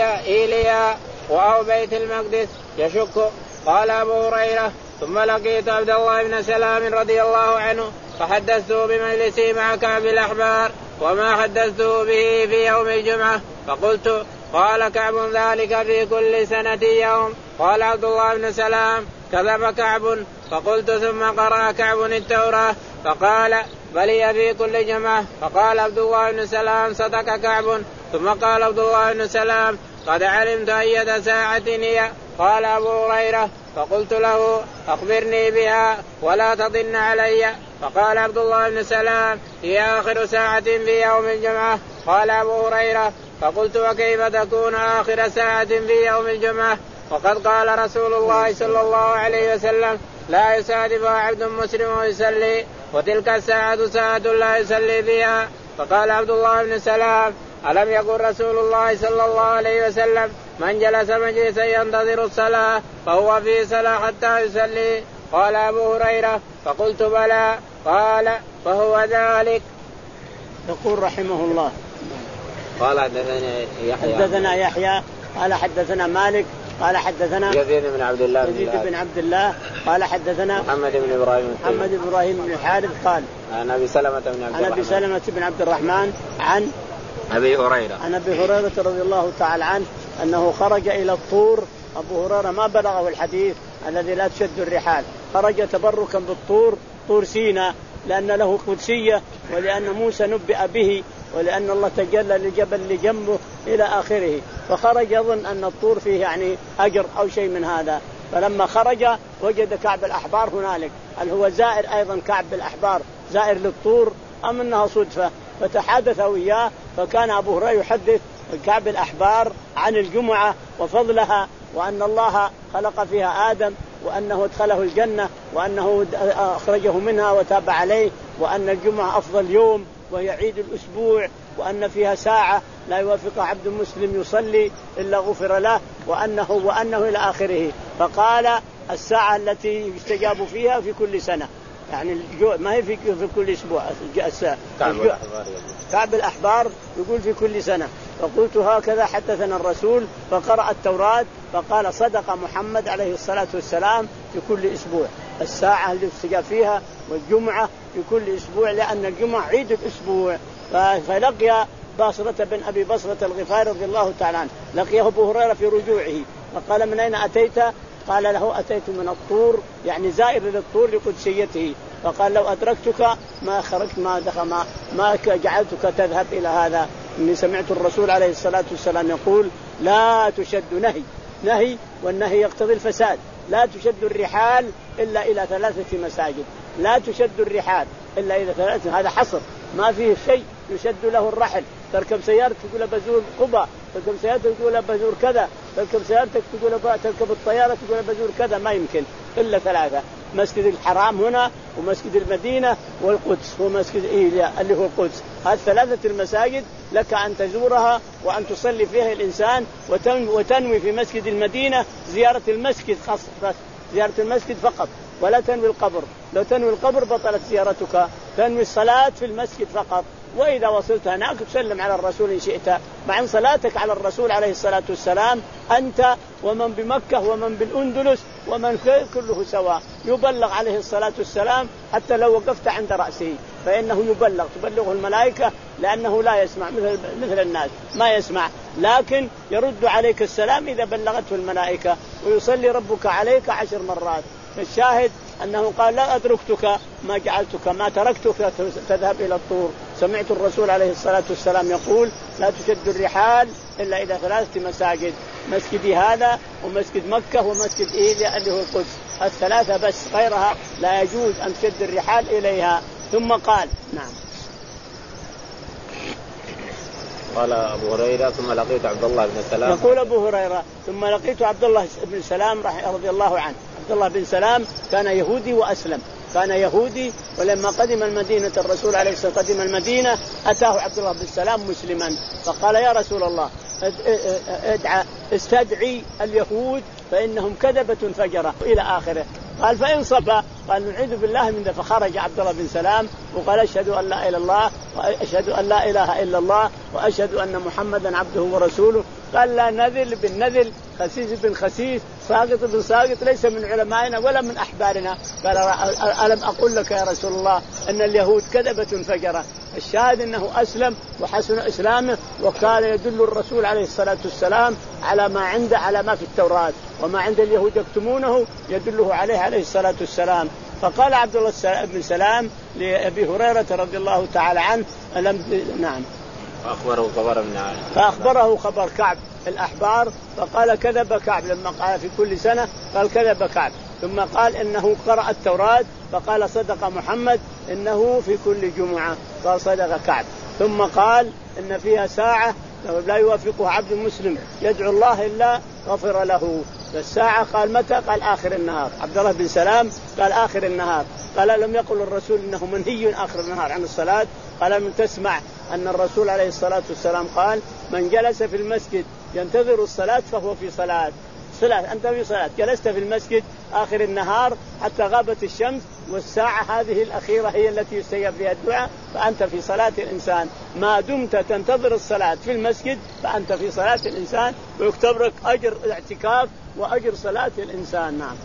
[SPEAKER 1] إيليا أو بيت المقدس يشك. قال أبو هريرة ثم لقيت عبد الله بن سلام رضي الله عنه فحدثته بمجلسي مع كعب الأحبار وما حدثته به في يوم الجمعة. فقلت قال كعب ذلك في كل سنة يوم. قال عبد الله بن سلام كذب كعب. فقلت ثم قرأ كعب التوراة فقال بل هي في كل جمعة. فقال عبد الله بن سلام صدق كعب. ثم قال عبد الله بن سلام قد علمت أية ساعة هي. قال أبو هريرة فقلت له أخبرني بها ولا تضن علي. فقال عبد الله بن سلام هي آخر ساعة في يوم الجمعة. قال أبو هريرة فقلت وكيف تكون آخر ساعة في يوم الجمعة وقد قال رسول الله صلى الله عليه وسلم لا يصادفها عبد مسلم ويصلي وتلك الساعة ساعة لا يصلي فيها. فقال عبد الله بن سلام ألم يقل رسول الله صلى الله عليه وسلم من جلس مجلسا ينتظر الصلاة فهو في صلاة حتى يصلي؟ قال أبو هريرة فقلت بلى. قال فهو ذلك.
[SPEAKER 2] يقول رحمه الله
[SPEAKER 1] قال حدثنا يحيى
[SPEAKER 2] حدثنا يحيى قال حدثنا مالك قال حدثنا
[SPEAKER 1] يزيد بن عبد الله
[SPEAKER 2] يزيد بن عبد الله قال حدثنا
[SPEAKER 1] محمد بن إبراهيم
[SPEAKER 2] محمد بن إبراهيم بن الحارث قال
[SPEAKER 1] عن أبي سلمة بن عبد
[SPEAKER 2] عن أبي سلمة بن عبد الرحمن عن
[SPEAKER 1] أبي هريرة
[SPEAKER 2] عن أبي هريرة رضي الله تعالى عنه أنه خرج إلى الطور. أبو هريرة ما بلغه الحديث الذي لا تشد الرحال، خرج تبركا بالطور، طور سيناء، لأن له قدسية ولأن موسى نبئ به ولأن الله تجلى للجبل اللي جنبه إلى آخره. فخرج يظن أن الطور فيه يعني أجر أو شيء من هذا. فلما خرج وجد كعب الأحبار هنالك. هل هو زائر أيضا كعب الأحبار زائر للطور أم أنها صدفة؟ فتحدث وياه. فكان أبو هريرة يحدث كعب الأحبار عن الجمعة وفضلها وأن الله خلق فيها آدم وأنه ادخله الجنة وأنه أخرجه منها وتاب عليه وأن الجمعة أفضل يوم وهي عيد الأسبوع وأن فيها ساعة لا يوافق عبد مسلم يصلي إلا غفر له وأنه وأنه إلى آخره. فقال الساعة التي يستجاب فيها في كل سنة، يعني ما هي في في كل أسبوع. الساعة كعب الأحبار يقول في كل سنة. فقلت هكذا حدثنا الرسول. فقرأ التوراة فقال صدق محمد عليه الصلاة والسلام في كل أسبوع الساعة اللي يستجاب فيها والجمعة في كل أسبوع لأن الجمعة عيد الأسبوع. فلقي بصرة بن أبي بصرة الغفاري رضي الله تعالى عنه، لقيه أبو هريرة في رجوعه فقال من أين أتيت؟ قال له أتيت من الطور، يعني زائر للطور لقدسيته. فقال لو أدركتك ما خرجت ما دخل ما, ما جعلتك تذهب إلى هذا. إني سمعت الرسول عليه الصلاة والسلام يقول لا تشد نهي نهي والنهي يقتضي الفساد. لا تشد الرحال إلا إلى ثلاثة مساجد، لا تشد الرحال إلا إلى ثلاثة. هذا حصر ما فيه شيء يشد له الرحل. تركب سيارتك تقول بزور قبة، تركب سيارتك تقول بزور كذا، تركب سيارتك تقول تركب الطيارة تقول بزور كذا، ما يمكن إلا ثلاثة. مسجد الحرام هنا ومسجد المدينة والقدس ومسجد إيليا اللي هو القدس. هذه ثلاثة المساجد لك أن تزورها وأن تصلي فيها الإنسان وتنوي في مسجد المدينة زيارة المسجد خاصة زيارة المسجد فقط ولا تنوي القبر. لو تنوي القبر بطلت زيارتك. تنوي الصلاة في المسجد فقط. وإذا وصلت هناك تسلم على الرسول إن شئت. مع أن صلاتك على الرسول عليه الصلاة والسلام أنت ومن بمكة ومن بالأندلس ومن كله سواء يبلغ عليه الصلاة والسلام حتى لو وقفت عند رأسه فإنه يبلغ تبلغه الملائكة لأنه لا يسمع مثل, مثل الناس ما يسمع لكن يرد عليك السلام إذا بلغته الملائكة ويصلي ربك عليك عشر مرات. الشاهد أنه قال لا أتركتك ما جعلتك ما تركتك تذهب إلى الطور. سمعت الرسول عليه الصلاة والسلام يقول لا تشد الرحال إلا إلى ثلاثة مساجد مسجد هذا ومسجد مكة ومسجد إيليا اللي هو القدس. الثلاثة بس غيرها لا يجوز أن تشد الرحال إليها. ثم قال نعم
[SPEAKER 1] قال أبو هريرة ثم لقيت عبد الله بن سلام.
[SPEAKER 2] يقول أبو هريرة ثم لقيت عبد الله بن سلام رضي الله عنه. عبد الله بن سلام كان يهودي وأسلم. كان يهودي ولما قدم المدينة الرسول عليه الصلاة والسلام قدم المدينة أتاه عبد الله بن سلام مسلما فقال يا رسول الله ادعى استدعي اليهود فإنهم كذبة فجرة إلى آخره. قال فإن صبا قال نعوذ بالله من ذا. فخرج عبد الله بن سلام وقال أشهد أن لا إله إلا الله وأشهد أن لا إله إلا الله وأشهد أن محمدا عبده ورسوله. قال لا نذل بالنذل خسيس بن خسيس ساقط بن ساقط ليس من علمائنا ولا من أحبارنا. قال ألم أقول لك يا رسول الله أن اليهود كذبة فجرة. الشاهد أنه أسلم وحسن إسلامه وكان يدل الرسول عليه الصلاة والسلام على ما عنده على ما في التوراة وما عند اليهود يكتمونه يدله عليه عليه الصلاة والسلام. فقال عبد الله بن سلام لأبي هريرة رضي الله تعالى عنه ألم نعم
[SPEAKER 1] فأخبره خبر من عام.
[SPEAKER 2] فأخبره خبر كعب الأحبار فقال كذب كعب لما قال في كل سنة قال كذب كعب. ثم قال إنه قرأ التوراة فقال صدق محمد إنه في كل جمعة قال صدق كعب. ثم قال إن فيها ساعة لا يوافقها عبد مسلم يدعو الله إلا غفر له. الساعة قال متى؟ قال آخر النهار. عبد الله بن سلام قال آخر النهار. قال لم يقل الرسول إنه منهي آخر النهار عن الصلاة. قال من تسمع أن الرسول عليه الصلاة والسلام قال من جلس في المسجد ينتظر الصلاة فهو في صلاة. صلاة أنت في صلاة جلست في المسجد آخر النهار حتى غابت الشمس والساعة هذه الأخيرة هي التي يستجاب فيها الدعاء فأنت في صلاة الإنسان. ما دمت تنتظر الصلاة في المسجد فأنت في صلاة الإنسان ويكتب لك أجر الاعتكاف وأجر صلاة الإنسان. نعم.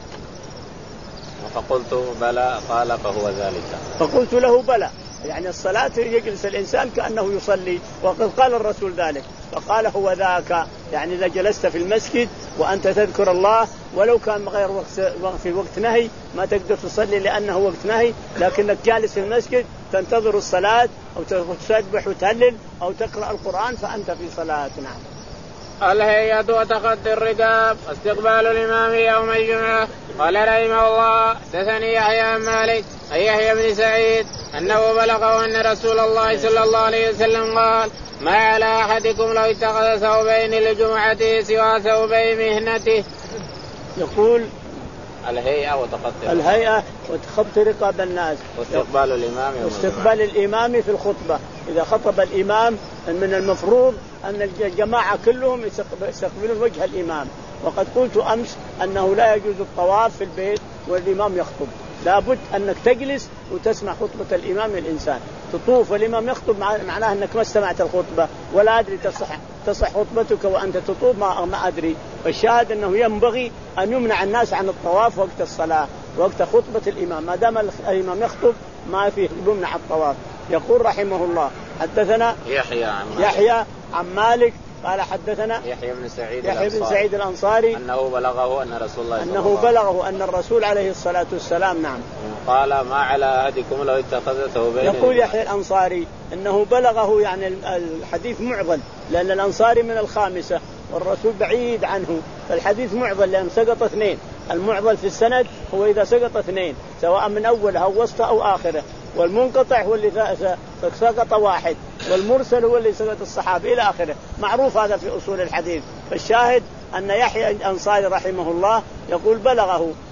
[SPEAKER 1] فقلت بلى قال فهو ذلك.
[SPEAKER 2] فقلت له بلى يعني الصلاة يجلس الإنسان كأنه يصلي وقد قال الرسول ذلك. فقال هو ذاك يعني إذا جلست في المسجد وأنت تذكر الله ولو كان غير وقت في وقت نهي ما تقدر تصلي لأنه وقت نهي لكنك جالس في المسجد تنتظر الصلاة أو تسبح وتهلل أو تقرأ القرآن فأنت في صلاة. نعم.
[SPEAKER 1] الهيئة وتخطي الركاب استقبال الإمام يوم الجمعة. قال رحمه الله حدثني يحيى عن مالك أن يحيى بن سعيد أنه بلغه أن رسول الله صلى الله عليه وسلم قال ما على أحدكم لو اتخذ ثوبين لجمعته سوى ثوبي مهنته.
[SPEAKER 2] يقول
[SPEAKER 1] الهيئة وتخطي
[SPEAKER 2] الهيئة وتخطي رقاب الناس
[SPEAKER 1] واستقبال الإمام
[SPEAKER 2] واستقبال الإمام في الخطبة. إذا خطب الإمام من المفروض أن الجماعة كلهم يستقبلون وجه الإمام. وقد قلت أمس أنه لا يجوز الطواف في البيت والإمام يخطب. لابد أنك تجلس وتسمع خطبة الإمام. الإنسان تطوف والإمام يخطب معناه أنك ما استمعت الخطبة ولا أدري تصح تصح خطبتك وأنت تطوف ما ما أدري. والشاهد أنه ينبغي أن يمنع الناس عن الطواف وقت الصلاة وقت خطبة الإمام. ما دام الإمام يخطب ما فيه يمنع الطواف. يقول رحمه الله حدثنا
[SPEAKER 1] يحيى عن مالك,
[SPEAKER 2] يحيى عن مالك قال حدثنا
[SPEAKER 1] يحيى بن سعيد
[SPEAKER 2] يحيى بن سعيد الأنصاري
[SPEAKER 1] أنه بلغه أن رسول الله
[SPEAKER 2] أنه بلغه أن الرسول عليه الصلاة والسلام نعم
[SPEAKER 1] قال ما على أحدكم لو اتخذ ثوبين.
[SPEAKER 2] يقول يحيى الأنصاري أنه بلغه يعني الحديث معضل لأن الأنصاري من الخامسة والرسول بعيد عنه فالحديث معضل لأن سقط اثنين. المعضل في السند هو إذا سقط اثنين سواء من أوله أو وسطه أو آخره. والمنقطع هو اللي سقط واحد والمرسل هو اللي سقط الصحابي إلى آخره. معروف هذا في أصول الحديث. فالشاهد أن يحيى الأنصاري رحمه الله يقول بلغه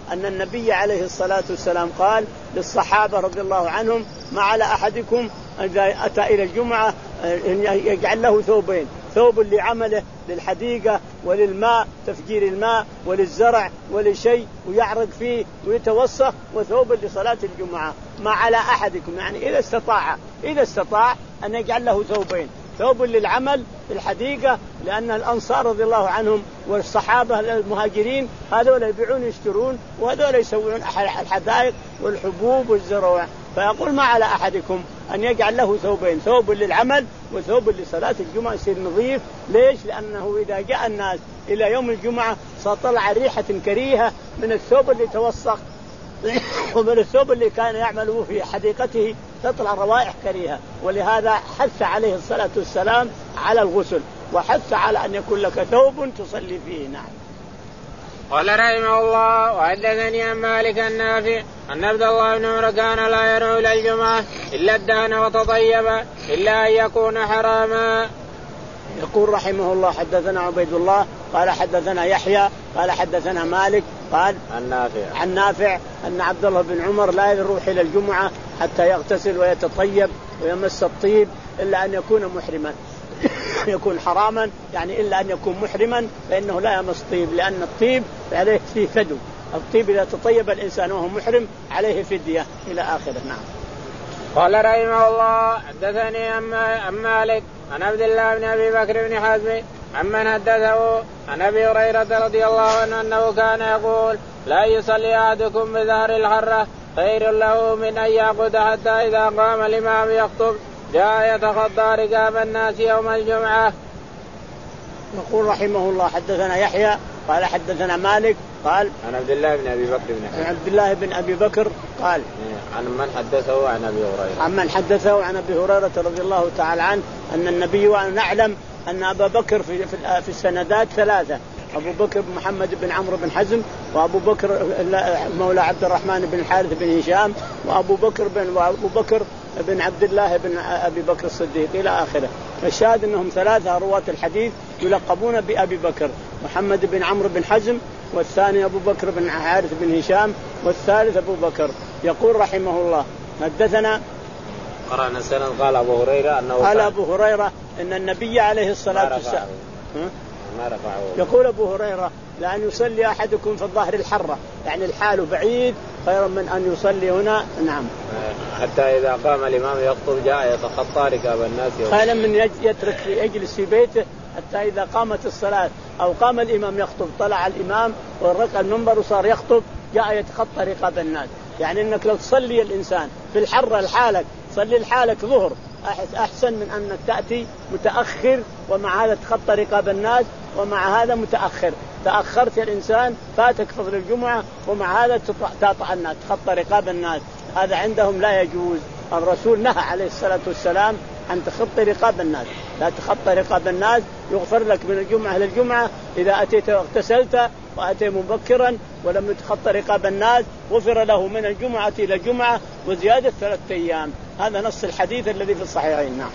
[SPEAKER 2] أن النبي عليه الصلاة والسلام قال للصحابة رضي الله عنهم: ما على أحدكم إذا أتى إلى الجمعة يجعل له ثوبين، ثوب لعمله للحديقة وللماء تفجير الماء وللزرع ولشيء ويعرق فيه ويتوسخ، وثوب لصلاة الجمعة. ما على أحدكم يعني إذا استطاع إذا استطاع أن يجعل له ثوبين، ثوب للعمل في الحديقة، لأن الأنصار رضي الله عنهم والصحابة المهاجرين هذول يبيعون يشترون، وهذول يسوون الحدائق والحبوب والزروع. فيقول: ما على أحدكم أن يجعل له ثوبين، ثوب للعمل وثوب لصلاة الجمعة، يصير نظيف. ليش؟ لأنه إذا جاء الناس إلى يوم الجمعة سطلع ريحة كريهة من الثوب اللي توسخ ومن الثوب اللي كان يعمله في حديقته تطلع روائح كريهة. ولهذا حث عليه الصلاة والسلام على الغسل، وحث على أن يكون لك ثوب تصلي فيه. نعم.
[SPEAKER 1] قال رحمه الله: وحدثني عن مالك النافع أن عبد الله بن عمر كان لا ينوي إلى الجمعة إلا الدهن وتطيب إلا أن يكون حراما.
[SPEAKER 2] يقول رحمه الله: حدثنا عبيد الله قال حدثنا يحيى قال حدثنا مالك قال
[SPEAKER 1] عن نافع
[SPEAKER 2] عن نافع أن عبد الله بن عمر لا يروح إلى الجمعة حتى يغتسل ويتطيب ويمس الطيب إلا أن يكون محرما. يكون حراما يعني إلا أن يكون محرما، فإنه لا يمس طيب، لأن الطيب عليه فيه فدو. الطيب إذا تطيب الإنسان وهو محرم عليه فدية إلى آخره. نعم.
[SPEAKER 1] قال رحمه الله: حدثني عن مالك عن عبد الله بن أبي بكر بن حزم عمن حدثه عن أبي هريرة رضي الله عنه أنه كان يقول: لا يصلي أحدكم بظهر الحرة خير له من أن يأخذ حتى إذا قام الإمام يخطب جاء يتخطى رقاب الناس يوم الجمعة.
[SPEAKER 2] يقول رحمه الله: حدثنا يحيى قال حدثنا مالك قال
[SPEAKER 1] عن عبد الله بن أبي بكر بن حزم
[SPEAKER 2] عن عبد الله بن أبي بكر قال
[SPEAKER 1] عن من حدثه عن أبي هريرة
[SPEAKER 2] عن من حدثه عن أبي هريرة رضي الله تعالى عنه أن النبي، وأن نعلم أن أبا بكر في في السندات ثلاثة: أبو بكر بن محمد بن عمرو بن حزم، وأبو بكر مولى عبد الرحمن بن الحارث بن هشام، وأبو بكر بن وأبو بكر بن عبد الله بن أبي بكر الصديق إلى آخره. الشاهد أنهم ثلاثة رواة الحديث يلقبون بأبي بكر: محمد بن عمرو بن حزم، والثاني أبو بكر بن الحارث بن هشام، والثالث أبو بكر. يقول رحمه الله: حدثنا
[SPEAKER 1] قرأنا السند قال أبو هريرة أنه
[SPEAKER 2] قال أبو هريرة أن النبي عليه الصلاة والسلام يقول أبو هريرة: لأن يصلي أحدكم في الظهر الحرة، يعني الحال بعيد، خير من أن يصلي هنا. نعم.
[SPEAKER 1] حتى إذا قام الإمام يخطب جاء يتخطى ركاب الناس،
[SPEAKER 2] خير من يترك يجلس في بيته حتى إذا قامت الصلاة أو قام الإمام يخطب، طلع الإمام ورقى المنبر وصار يخطب جاء يتخطى رقاب الناس. يعني أنك لو تصلي الإنسان في الحرة لحالك، صلي لحالك ظهر أحسن من أنك تأتي متأخر ومع هذا تخطى رقاب الناس، ومع هذا متأخر تأخرت الإنسان فاتك فضل الجمعة، ومع هذا تطع الناس تخطى رقاب الناس. هذا عندهم لا يجوز. الرسول نهى عليه الصلاة والسلام أن تخطي رقاب الناس، لا تخطي رقاب الناس. يغفر لك من الجمعة للجمعة إذا أتيت واغتسلت وأتيت مبكرا ولم يتخطى رقاب الناس، غفر له من الجمعة إلى الجمعة وزيادة ثلاثة أيام. هذا نص الحديث الذي في الصحيحين. نعم.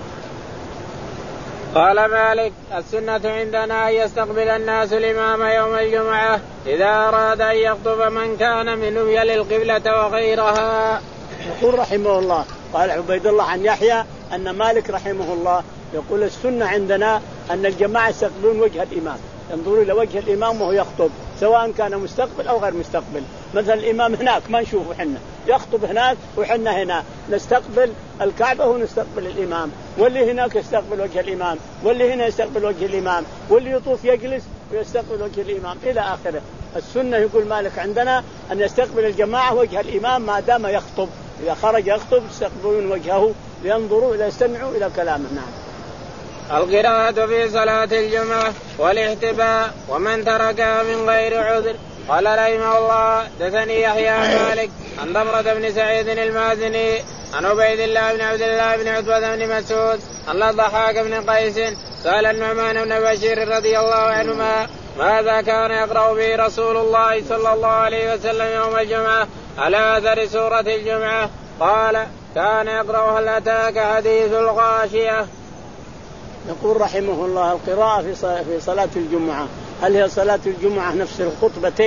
[SPEAKER 1] قال مالك: السنة عندنا أن يستقبل الناس الإمام يوم الجمعة إذا أراد أن يخطب من كان منهم يلي القبلة وغيرها.
[SPEAKER 2] يقول رحمه الله: قال عبيد الله عن يحيى أن مالك رحمه الله يقول: السنة عندنا أن الجماعة يستقبلون وجه الإمام، ينظروا إلى وجه الإمام وهو يخطب، سواء كان مستقبل أو غير مستقبل. مثلا الإمام هناك ما نشوفه حنا، يخطب هناك وحنا هنا، نستقبل الكعبة ونستقبل الإمام، واللي هناك يستقبل وجه الإمام، واللي هنا يستقبل وجه الإمام، واللي يطوف يجلس ويستقبل وجه الإمام إلى آخره. السنة يقول مالك عندنا أن يستقبل الجماعة وجه الإمام ما دام يخطب، إذا خرج يخطب يستقبلون وجهه لينظروا إلى يستمعوا إلى كلامه. نعم.
[SPEAKER 1] القراءة في صلاة الجمعة والاحتباء ومن تركها من غير عذر. قال رحمه الله: دثني يحيى عن مالك عن ضمرة بن سعيد المازني عن عبيد الله بن عبد الله بن عتبة بن مسعود أن الضحاك بن قيس سأل النعمان بن بشير رضي الله عنهما: ماذا كان يقرأ به رسول الله صلى الله عليه وسلم يوم الجمعة على أثر سورة الجمعة؟ قال: كان يقرأ هل أتاك حديث الغاشية.
[SPEAKER 2] يقول رحمه الله: القراءة في صلاة الجمعة، هل هي صلاة الجمعة نفس الخطبتين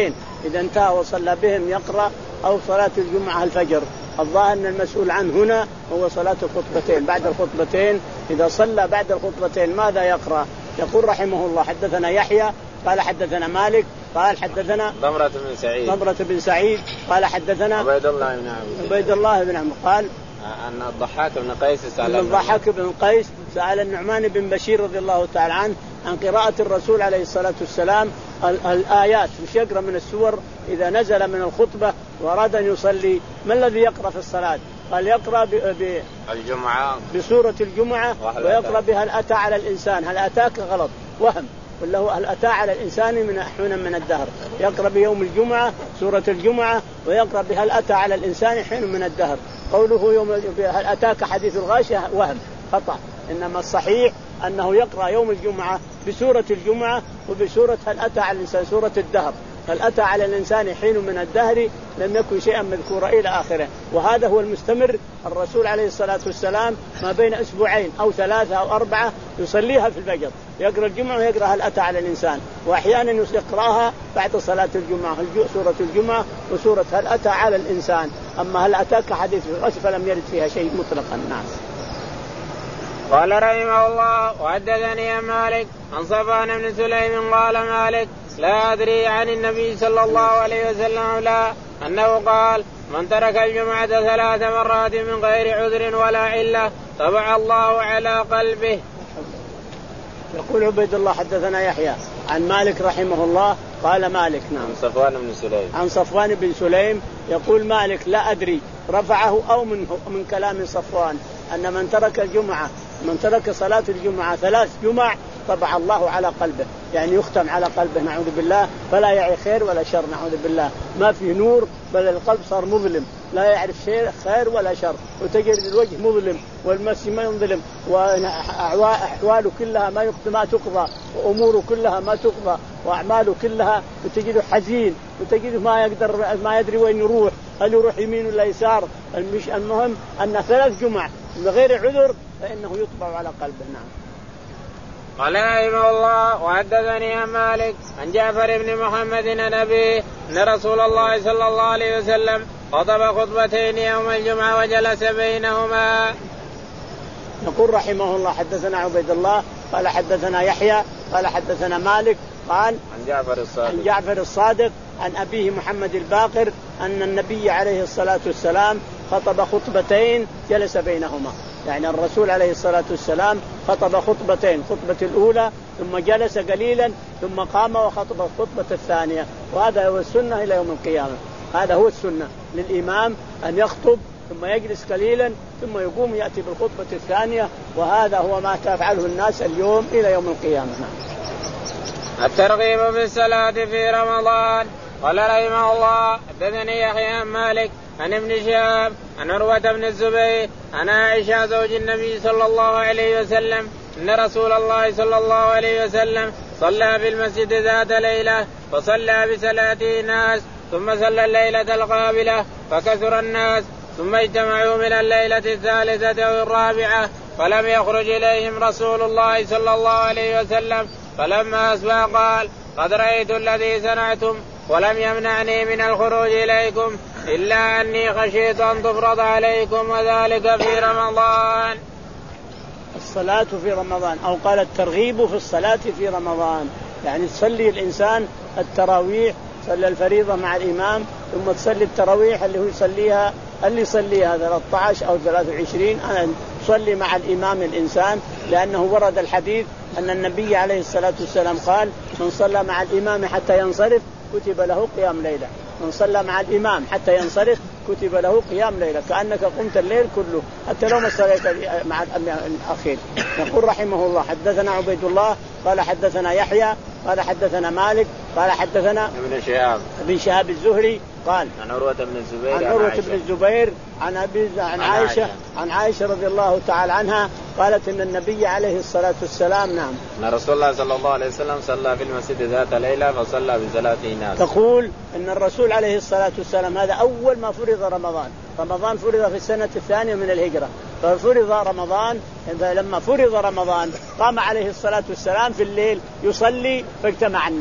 [SPEAKER 2] إذا انتهى وصلى بهم يقرأ، أو صلاة الجمعة الفجر. الظاهر أن المسؤول عنه هنا هو صلاة الخطبتين. بعد الخطبتين إذا صلى بعد الخطبتين ماذا يقرأ؟ يقول رحمه الله حدثنا يحيى قال حدثنا مالك قال حدثنا
[SPEAKER 1] ضمرة بن سعيد
[SPEAKER 2] ضمرة بن سعيد قال حدثنا
[SPEAKER 1] عبيد الله بن عمرو
[SPEAKER 2] عبيد الله بن عمرو قال
[SPEAKER 1] أن الضحاك بن قيس سأل
[SPEAKER 2] الضحاك بن قيس سأل النعمان بن بشير رضي الله تعالى عنه عن قراءة الرسول عليه الصلاة والسلام الآيات، وش يقرأ من السور إذا نزل من الخطبة وأراد أن يصلي، ما الذي يقرأ في الصلاة؟ قال يقرأ
[SPEAKER 1] الجمعة
[SPEAKER 2] بسورة الجمعة، ويقرأ بها هل أتى على الإنسان. هل أتاك غلط وهم، ولا هو هل أتى على الإنسان من حين من الدهر. يقرأ بيوم الجمعة سورة الجمعة، ويقرأ بهل أتى على الإنسان حين من الدهر. قوله يوم هل أتاك حديث الغاشية وهم خطأ، إنما الصحيح أنه يقرأ يوم الجمعة بسورة الجمعة وبسورة هل أتى على الإنسان سورة الدهر. هل أتى على الإنسان حين من الدهر لم يكن شيئا مذكورا إلى آخره. وهذا هو المستمر. الرسول عليه الصلاة والسلام ما بين أسبوعين أو ثلاثة أو أربعة يصليها في الفجر، يقرأ الجمعة ويقرأ هل أتى على الإنسان، وأحيانا يقرأها بعد صلاة الجمعة سورة الجمعة وسورة هل أتى على الإنسان. أما هل أتاك حديث الغاشية فلم يرد فيها شيء مطلقا. نعم.
[SPEAKER 1] قال رحمه الله وحدثني مالك عن صفوان بن سليم قال مالك لا أدري عن النبي صلى الله عليه وسلم لا أنه قال من ترك الجمعة ثلاث مرات من غير عذر ولا علة طبع الله على قلبه.
[SPEAKER 2] يقول عبيد الله حدثنا يحيى عن مالك رحمه الله قال مالك نعم
[SPEAKER 1] عن صفوان بن سليم
[SPEAKER 2] عن صفوان بن سليم يقول مالك لا أدري رفعه أو من من كلام صفوان أن من ترك الجمعة من ترك صلاة الجمعة ثلاث جمع طبع الله على قلبه، يعني يختم على قلبه نعوذ بالله، فلا يعي خير ولا شر نعوذ بالله، ما في نور بل القلب صار مظلم لا يعرف شيء خير ولا شر، وتجد الوجه مظلم والمسي ما ينظلم، وأحواله كلها ما ما تقضى، وأموره كلها ما تقضى، وأعماله كلها، وتجده حزين، وتجده ما يقدر ما يدري وين يروح، هل يروح يمين ولا يسار. المهم أن ثلاث جمع من غير عذر فإنه يطبع على قلبه. نعم.
[SPEAKER 1] قال رحمه الله وحدثني عن مالك عن جعفر بن محمد النبي أن رسول الله صلى الله عليه وسلم خطب خطبتين يوم الجمعة وجلس بينهما.
[SPEAKER 2] يقول رحمه الله حدثنا عبيد الله قال حدثنا يحيى قال حدثنا مالك قال
[SPEAKER 1] عن جعفر الصادق
[SPEAKER 2] عن جعفر الصادق عن أبيه محمد الباقر أن النبي عليه الصلاة والسلام خطب خطبتين جلس بينهما، يعني الرسول عليه الصلاة والسلام خطب خطبتين، خطبة الأولى ثم جلس قليلا ثم قام وخطب الخطبة الثانية، وهذا هو السنة إلى يوم القيامة. هذا هو السنة للإمام أن يخطب ثم يجلس قليلا ثم يقوم يأتي بالخطبة الثانية، وهذا هو ما تفعله الناس اليوم إلى يوم القيامة.
[SPEAKER 1] الترغيب في الصلاة في رمضان. قال رحمه الله حدثني يحيى عن مالك عن ابن شهاب عن عروة بن الزبير عن عائشة زوج النبي صلى الله عليه وسلم أن رسول الله صلى الله عليه وسلم صلى في المسجد ذات ليلة فصلى بصلاته الناس ثم صلى الليلة القابلة فكثر الناس ثم اجتمعوا من الليلة الثالثة أو الرابعة فلم يخرج إليهم رسول الله صلى الله عليه وسلم، فلما أصبح قال قد رأيت الذي صنعتم ولم يمنعني من الخروج إليكم إلا أني خشيت أن تفرض عليكم وذلك في رمضان.
[SPEAKER 2] الصلاة في رمضان أو قال الترغيب في الصلاة في رمضان، يعني تصلي الإنسان التراويح، صلى الفريضة مع الإمام ثم تصلي التراويح اللي هو يصليها اللي يصليها ثلاثة عشر أو ثلاثة وعشرين أنا تصلي مع الإمام الإنسان، لأنه ورد الحديث أن النبي عليه الصلاة والسلام قال من صلى مع الإمام حتى ينصرف كتب له قيام ليلة، من صلى مع الإمام حتى ينصرف كتب له قيام ليلة، كأنك قمت الليل كله حتى لو ما صليت مع الأخير. يقول رحمه الله حدثنا عبيد الله قال حدثنا يحيى قال حدثنا مالك قال حدثنا
[SPEAKER 1] ابن شهاب
[SPEAKER 2] ابن شهاب الزهري قال
[SPEAKER 1] عن عروة بن الزبير
[SPEAKER 2] عن عروة بن الزبير عن أبي عن عائشة عن عائشة رضي الله تعالى عنها قالت إن النبي عليه الصلاة والسلام نعم
[SPEAKER 1] أن رسول الله صلى الله عليه وسلم صلى في المسجد ذات ليلة فصلى بصلاته الناس.
[SPEAKER 2] تقول إن الرسول عليه الصلاة والسلام هذا أول ما فرض رمضان، رمضان فرض في السنة الثانية من الهجرة، ففرض رمضان لما فرض رمضان قام عليه الصلاة والسلام في الليل يصلي فاجتمع الناس،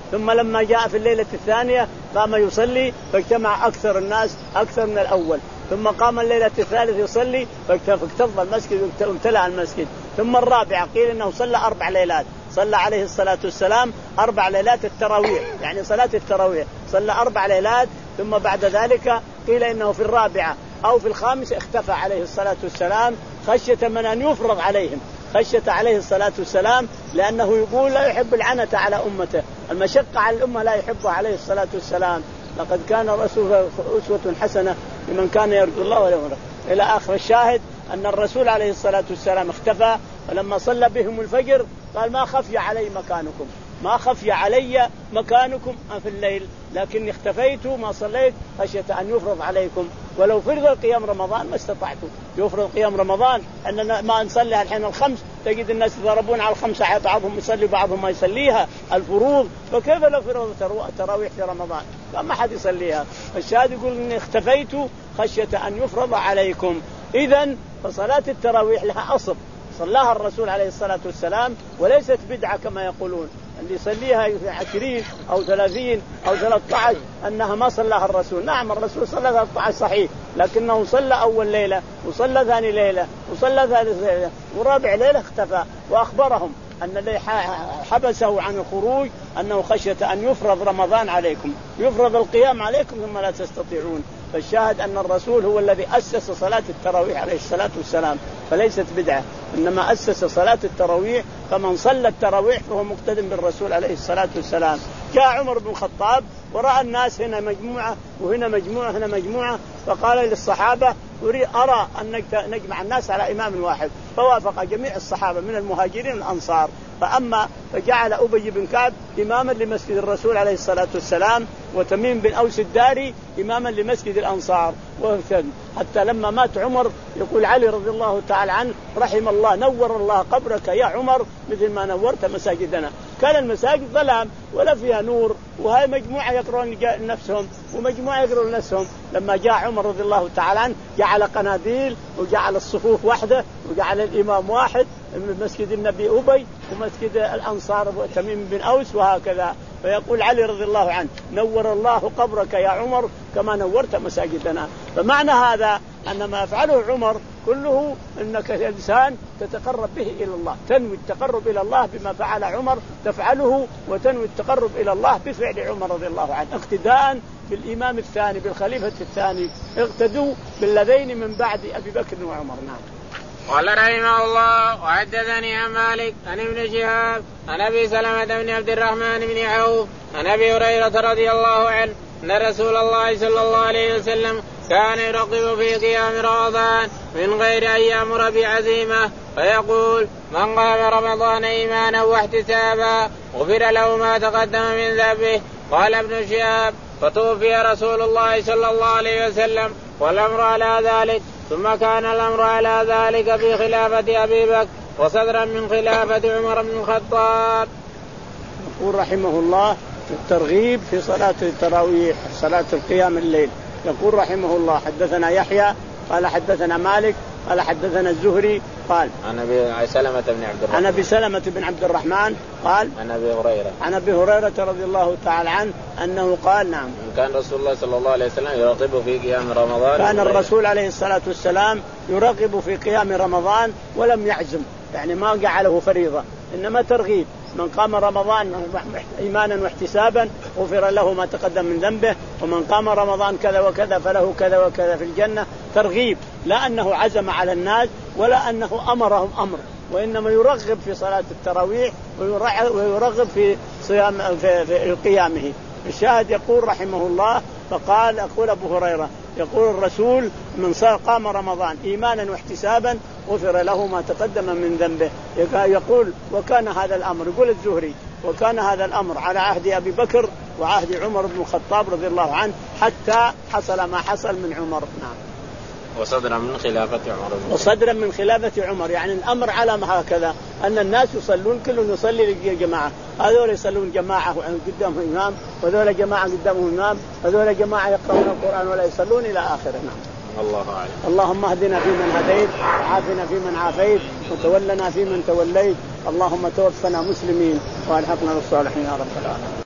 [SPEAKER 2] ثم لما جاء في الليلة الثانية قام يصلي فاجتمع أكثر الناس أكثر من الأول، ثم قام الليلة الثالثة يصلي فاكتظ المسجد وامتلأ المسجد. ثم الرابعة قيل إنه صلى أربع ليلات، صلى عليه الصلاة والسلام أربع ليلات التراويح، يعني صلاة التراويح صلى أربع ليلات. ثم بعد ذلك قيل إنه في الرابعة أو في الخامسة اختفى عليه الصلاة والسلام خشية من أن يفرض عليهم، خشية عليه الصلاة والسلام، لأنه يقول لا يحب العنة على أمته، المشقة على الأمة لا يحبها عليه الصلاة والسلام. لقد كان الرسول أسوة حسنة لمن كان يرجو الله واليوم الآخر إلى آخر. الشاهد أن الرسول عليه الصلاة والسلام اختفى، ولما صلى بهم الفجر قال ما خفي علي مكانكم، ما خفي علي مكانكم في الليل، لكني اختفيت ما صليت خشية أن يفرض عليكم، ولو فرض قيام رمضان ما استطعتم. يفرض قيام رمضان أننا ما نصلي الحين الخمس، تجد الناس يضربون على الخمسة، بعضهم يصلي بعضهم ما يصليها الفروض، فكيف لو فرض التراويح في رمضان؟ فما حد يصليها. الشاهد يقول إني اختفيت خشية أن يفرض عليكم. إذن فصلاة التراويح لها أصل صلاها الرسول عليه الصلاة والسلام، وليست بدعة كما يقولون اللي يصليها عشرين أو ثلاثين أو ثلاثة عشر أنها ما صلاها الرسول. نعم الرسول صلى ثلاثة عشر صحيح، لكنه صلى أول ليلة وصلى ثاني ليلة وصلى ثالث ليلة ورابع ليلة اختفى، وأخبرهم أن الذي حبسه عن الخروج أنه خشية أن يفرض رمضان عليكم، يفرض القيام عليكم ثم لا تستطيعون. فالشاهد أن الرسول هو الذي أسس صلاة التراويح عليه الصلاة والسلام، فليست بدعة، إنما أسس صلاة التراويح، فمن صلى التراويح فهو مقتدم بالرسول عليه الصلاة والسلام. جاء عمر بن الخطاب ورأى الناس هنا مجموعة وهنا مجموعة هنا مجموعة، فقال للصحابة أرى أن نجمع الناس على إمام واحد، فوافق جميع الصحابة من المهاجرين والأنصار. فأما فجعل أبي بن كعب إماما لمسجد الرسول عليه الصلاة والسلام، وتميم بن أوس الداري إماما لمسجد الأنصار. حتى لما مات عمر يقول علي رضي الله تعالى عنه رحم الله نور الله قبرك يا عمر مثل ما نورت مساجدنا. كان المساجد ظلام ولا فيها نور، وهي مجموعة يقرون نفسهم ومجموعة يقرون نفسهم. لما جاء عمر رضي الله تعالى عنه جعل قناديل وجعل الصفوف واحدة وجعل الإمام واحد، مسجد النبي أبي ومسجد الأنصار تميم بن أوس وهكذا. فيقول علي رضي الله عنه نور الله قبرك يا عمر كما نورت مساجدنا. فمعنى هذا أن ما يفعله عمر كله أنك إنسان تتقرب به إلى الله، تنوي التقرب إلى الله بما فعل عمر تفعله، وتنوي التقرب إلى الله بفعل عمر رضي الله عنه، اقتداء بالإمام الثاني بالخليفة الثاني، اقتدوا بالذين من بعد أبي بكر وعمر. نعم.
[SPEAKER 1] قال رحمه الله وحدثني عن مالك عن ابن شهاب عن ابي سلمة بن عبد الرحمن بن عوف عن ابي هريرة رضي الله عنه ان رسول الله صلى الله عليه وسلم كان يرغب في قيام رمضان من غير ان يأمر بعزيمة، فيقول من قام رمضان ايمانا واحتسابا غفر له ما تقدم من ذنبه. قال ابن شهاب فتوفي رسول الله صلى الله عليه وسلم والامر على ذلك، ثم كان الأمر على ذلك في خلافة أبي بكر وصدرا من خلافة عمر بن الخطاب.
[SPEAKER 2] يقول رحمه الله الترغيب في صلاة التراويح صلاة القيام الليل. يقول رحمه الله حدثنا يحيى قال حدثنا مالك قال حدثنا الزهري قال
[SPEAKER 1] عن ابي سلمة بن عبد الرحمن
[SPEAKER 2] عن ابي سلمة بن عبد الرحمن قال
[SPEAKER 1] عن ابي هريرة
[SPEAKER 2] عن ابي هريرة رضي الله تعالى عنه انه قال نعم
[SPEAKER 1] كان رسول الله صلى الله عليه وسلم يرغب في قيام رمضان.
[SPEAKER 2] كان الرسول عليه الصلاة والسلام يرغب في قيام رمضان ولم يعزم، يعني ما جعله فريضة إنما ترغيب. من قام رمضان إيمانا واحتسابا غفر له ما تقدم من ذنبه، ومن قام رمضان كذا وكذا فله كذا وكذا في الجنة. ترغيب، لا أنه عزم على الناس ولا أنه أمرهم أمر، وإنما يرغب في صلاة التراويح ويرغب في صيام في قيامه. الشاهد يقول رحمه الله فقال أقول أبو هريرة يقول الرسول من قام رمضان إيمانا واحتسابا غفر له ما تقدم من ذنبه. يقول وكان هذا الأمر، يقول الزهري وكان هذا الأمر على عهد أبي بكر وعهد عمر بن الخطاب رضي الله عنه حتى حصل ما حصل من عمر. نعم.
[SPEAKER 1] وصدرا من خلافة عمر
[SPEAKER 2] وصدرا من خلافة عمر، يعني الأمر على ما هكذا أن الناس يصلون كل يصلي لجماعة، هذول يصلون جماعة قدامهم إمام وهذول جماعة قدامهم إمام، هذول جماعة يقرؤون القرآن ولا يصلون إلى آخره. نعم.
[SPEAKER 1] الله أعلم.
[SPEAKER 2] اللهم اهدنا فيمن هديت وعافنا فيمن عافيت وتولنا فيمن توليت، اللهم توفنا مسلمين والحقنا بالصالحين يا رب العالمين.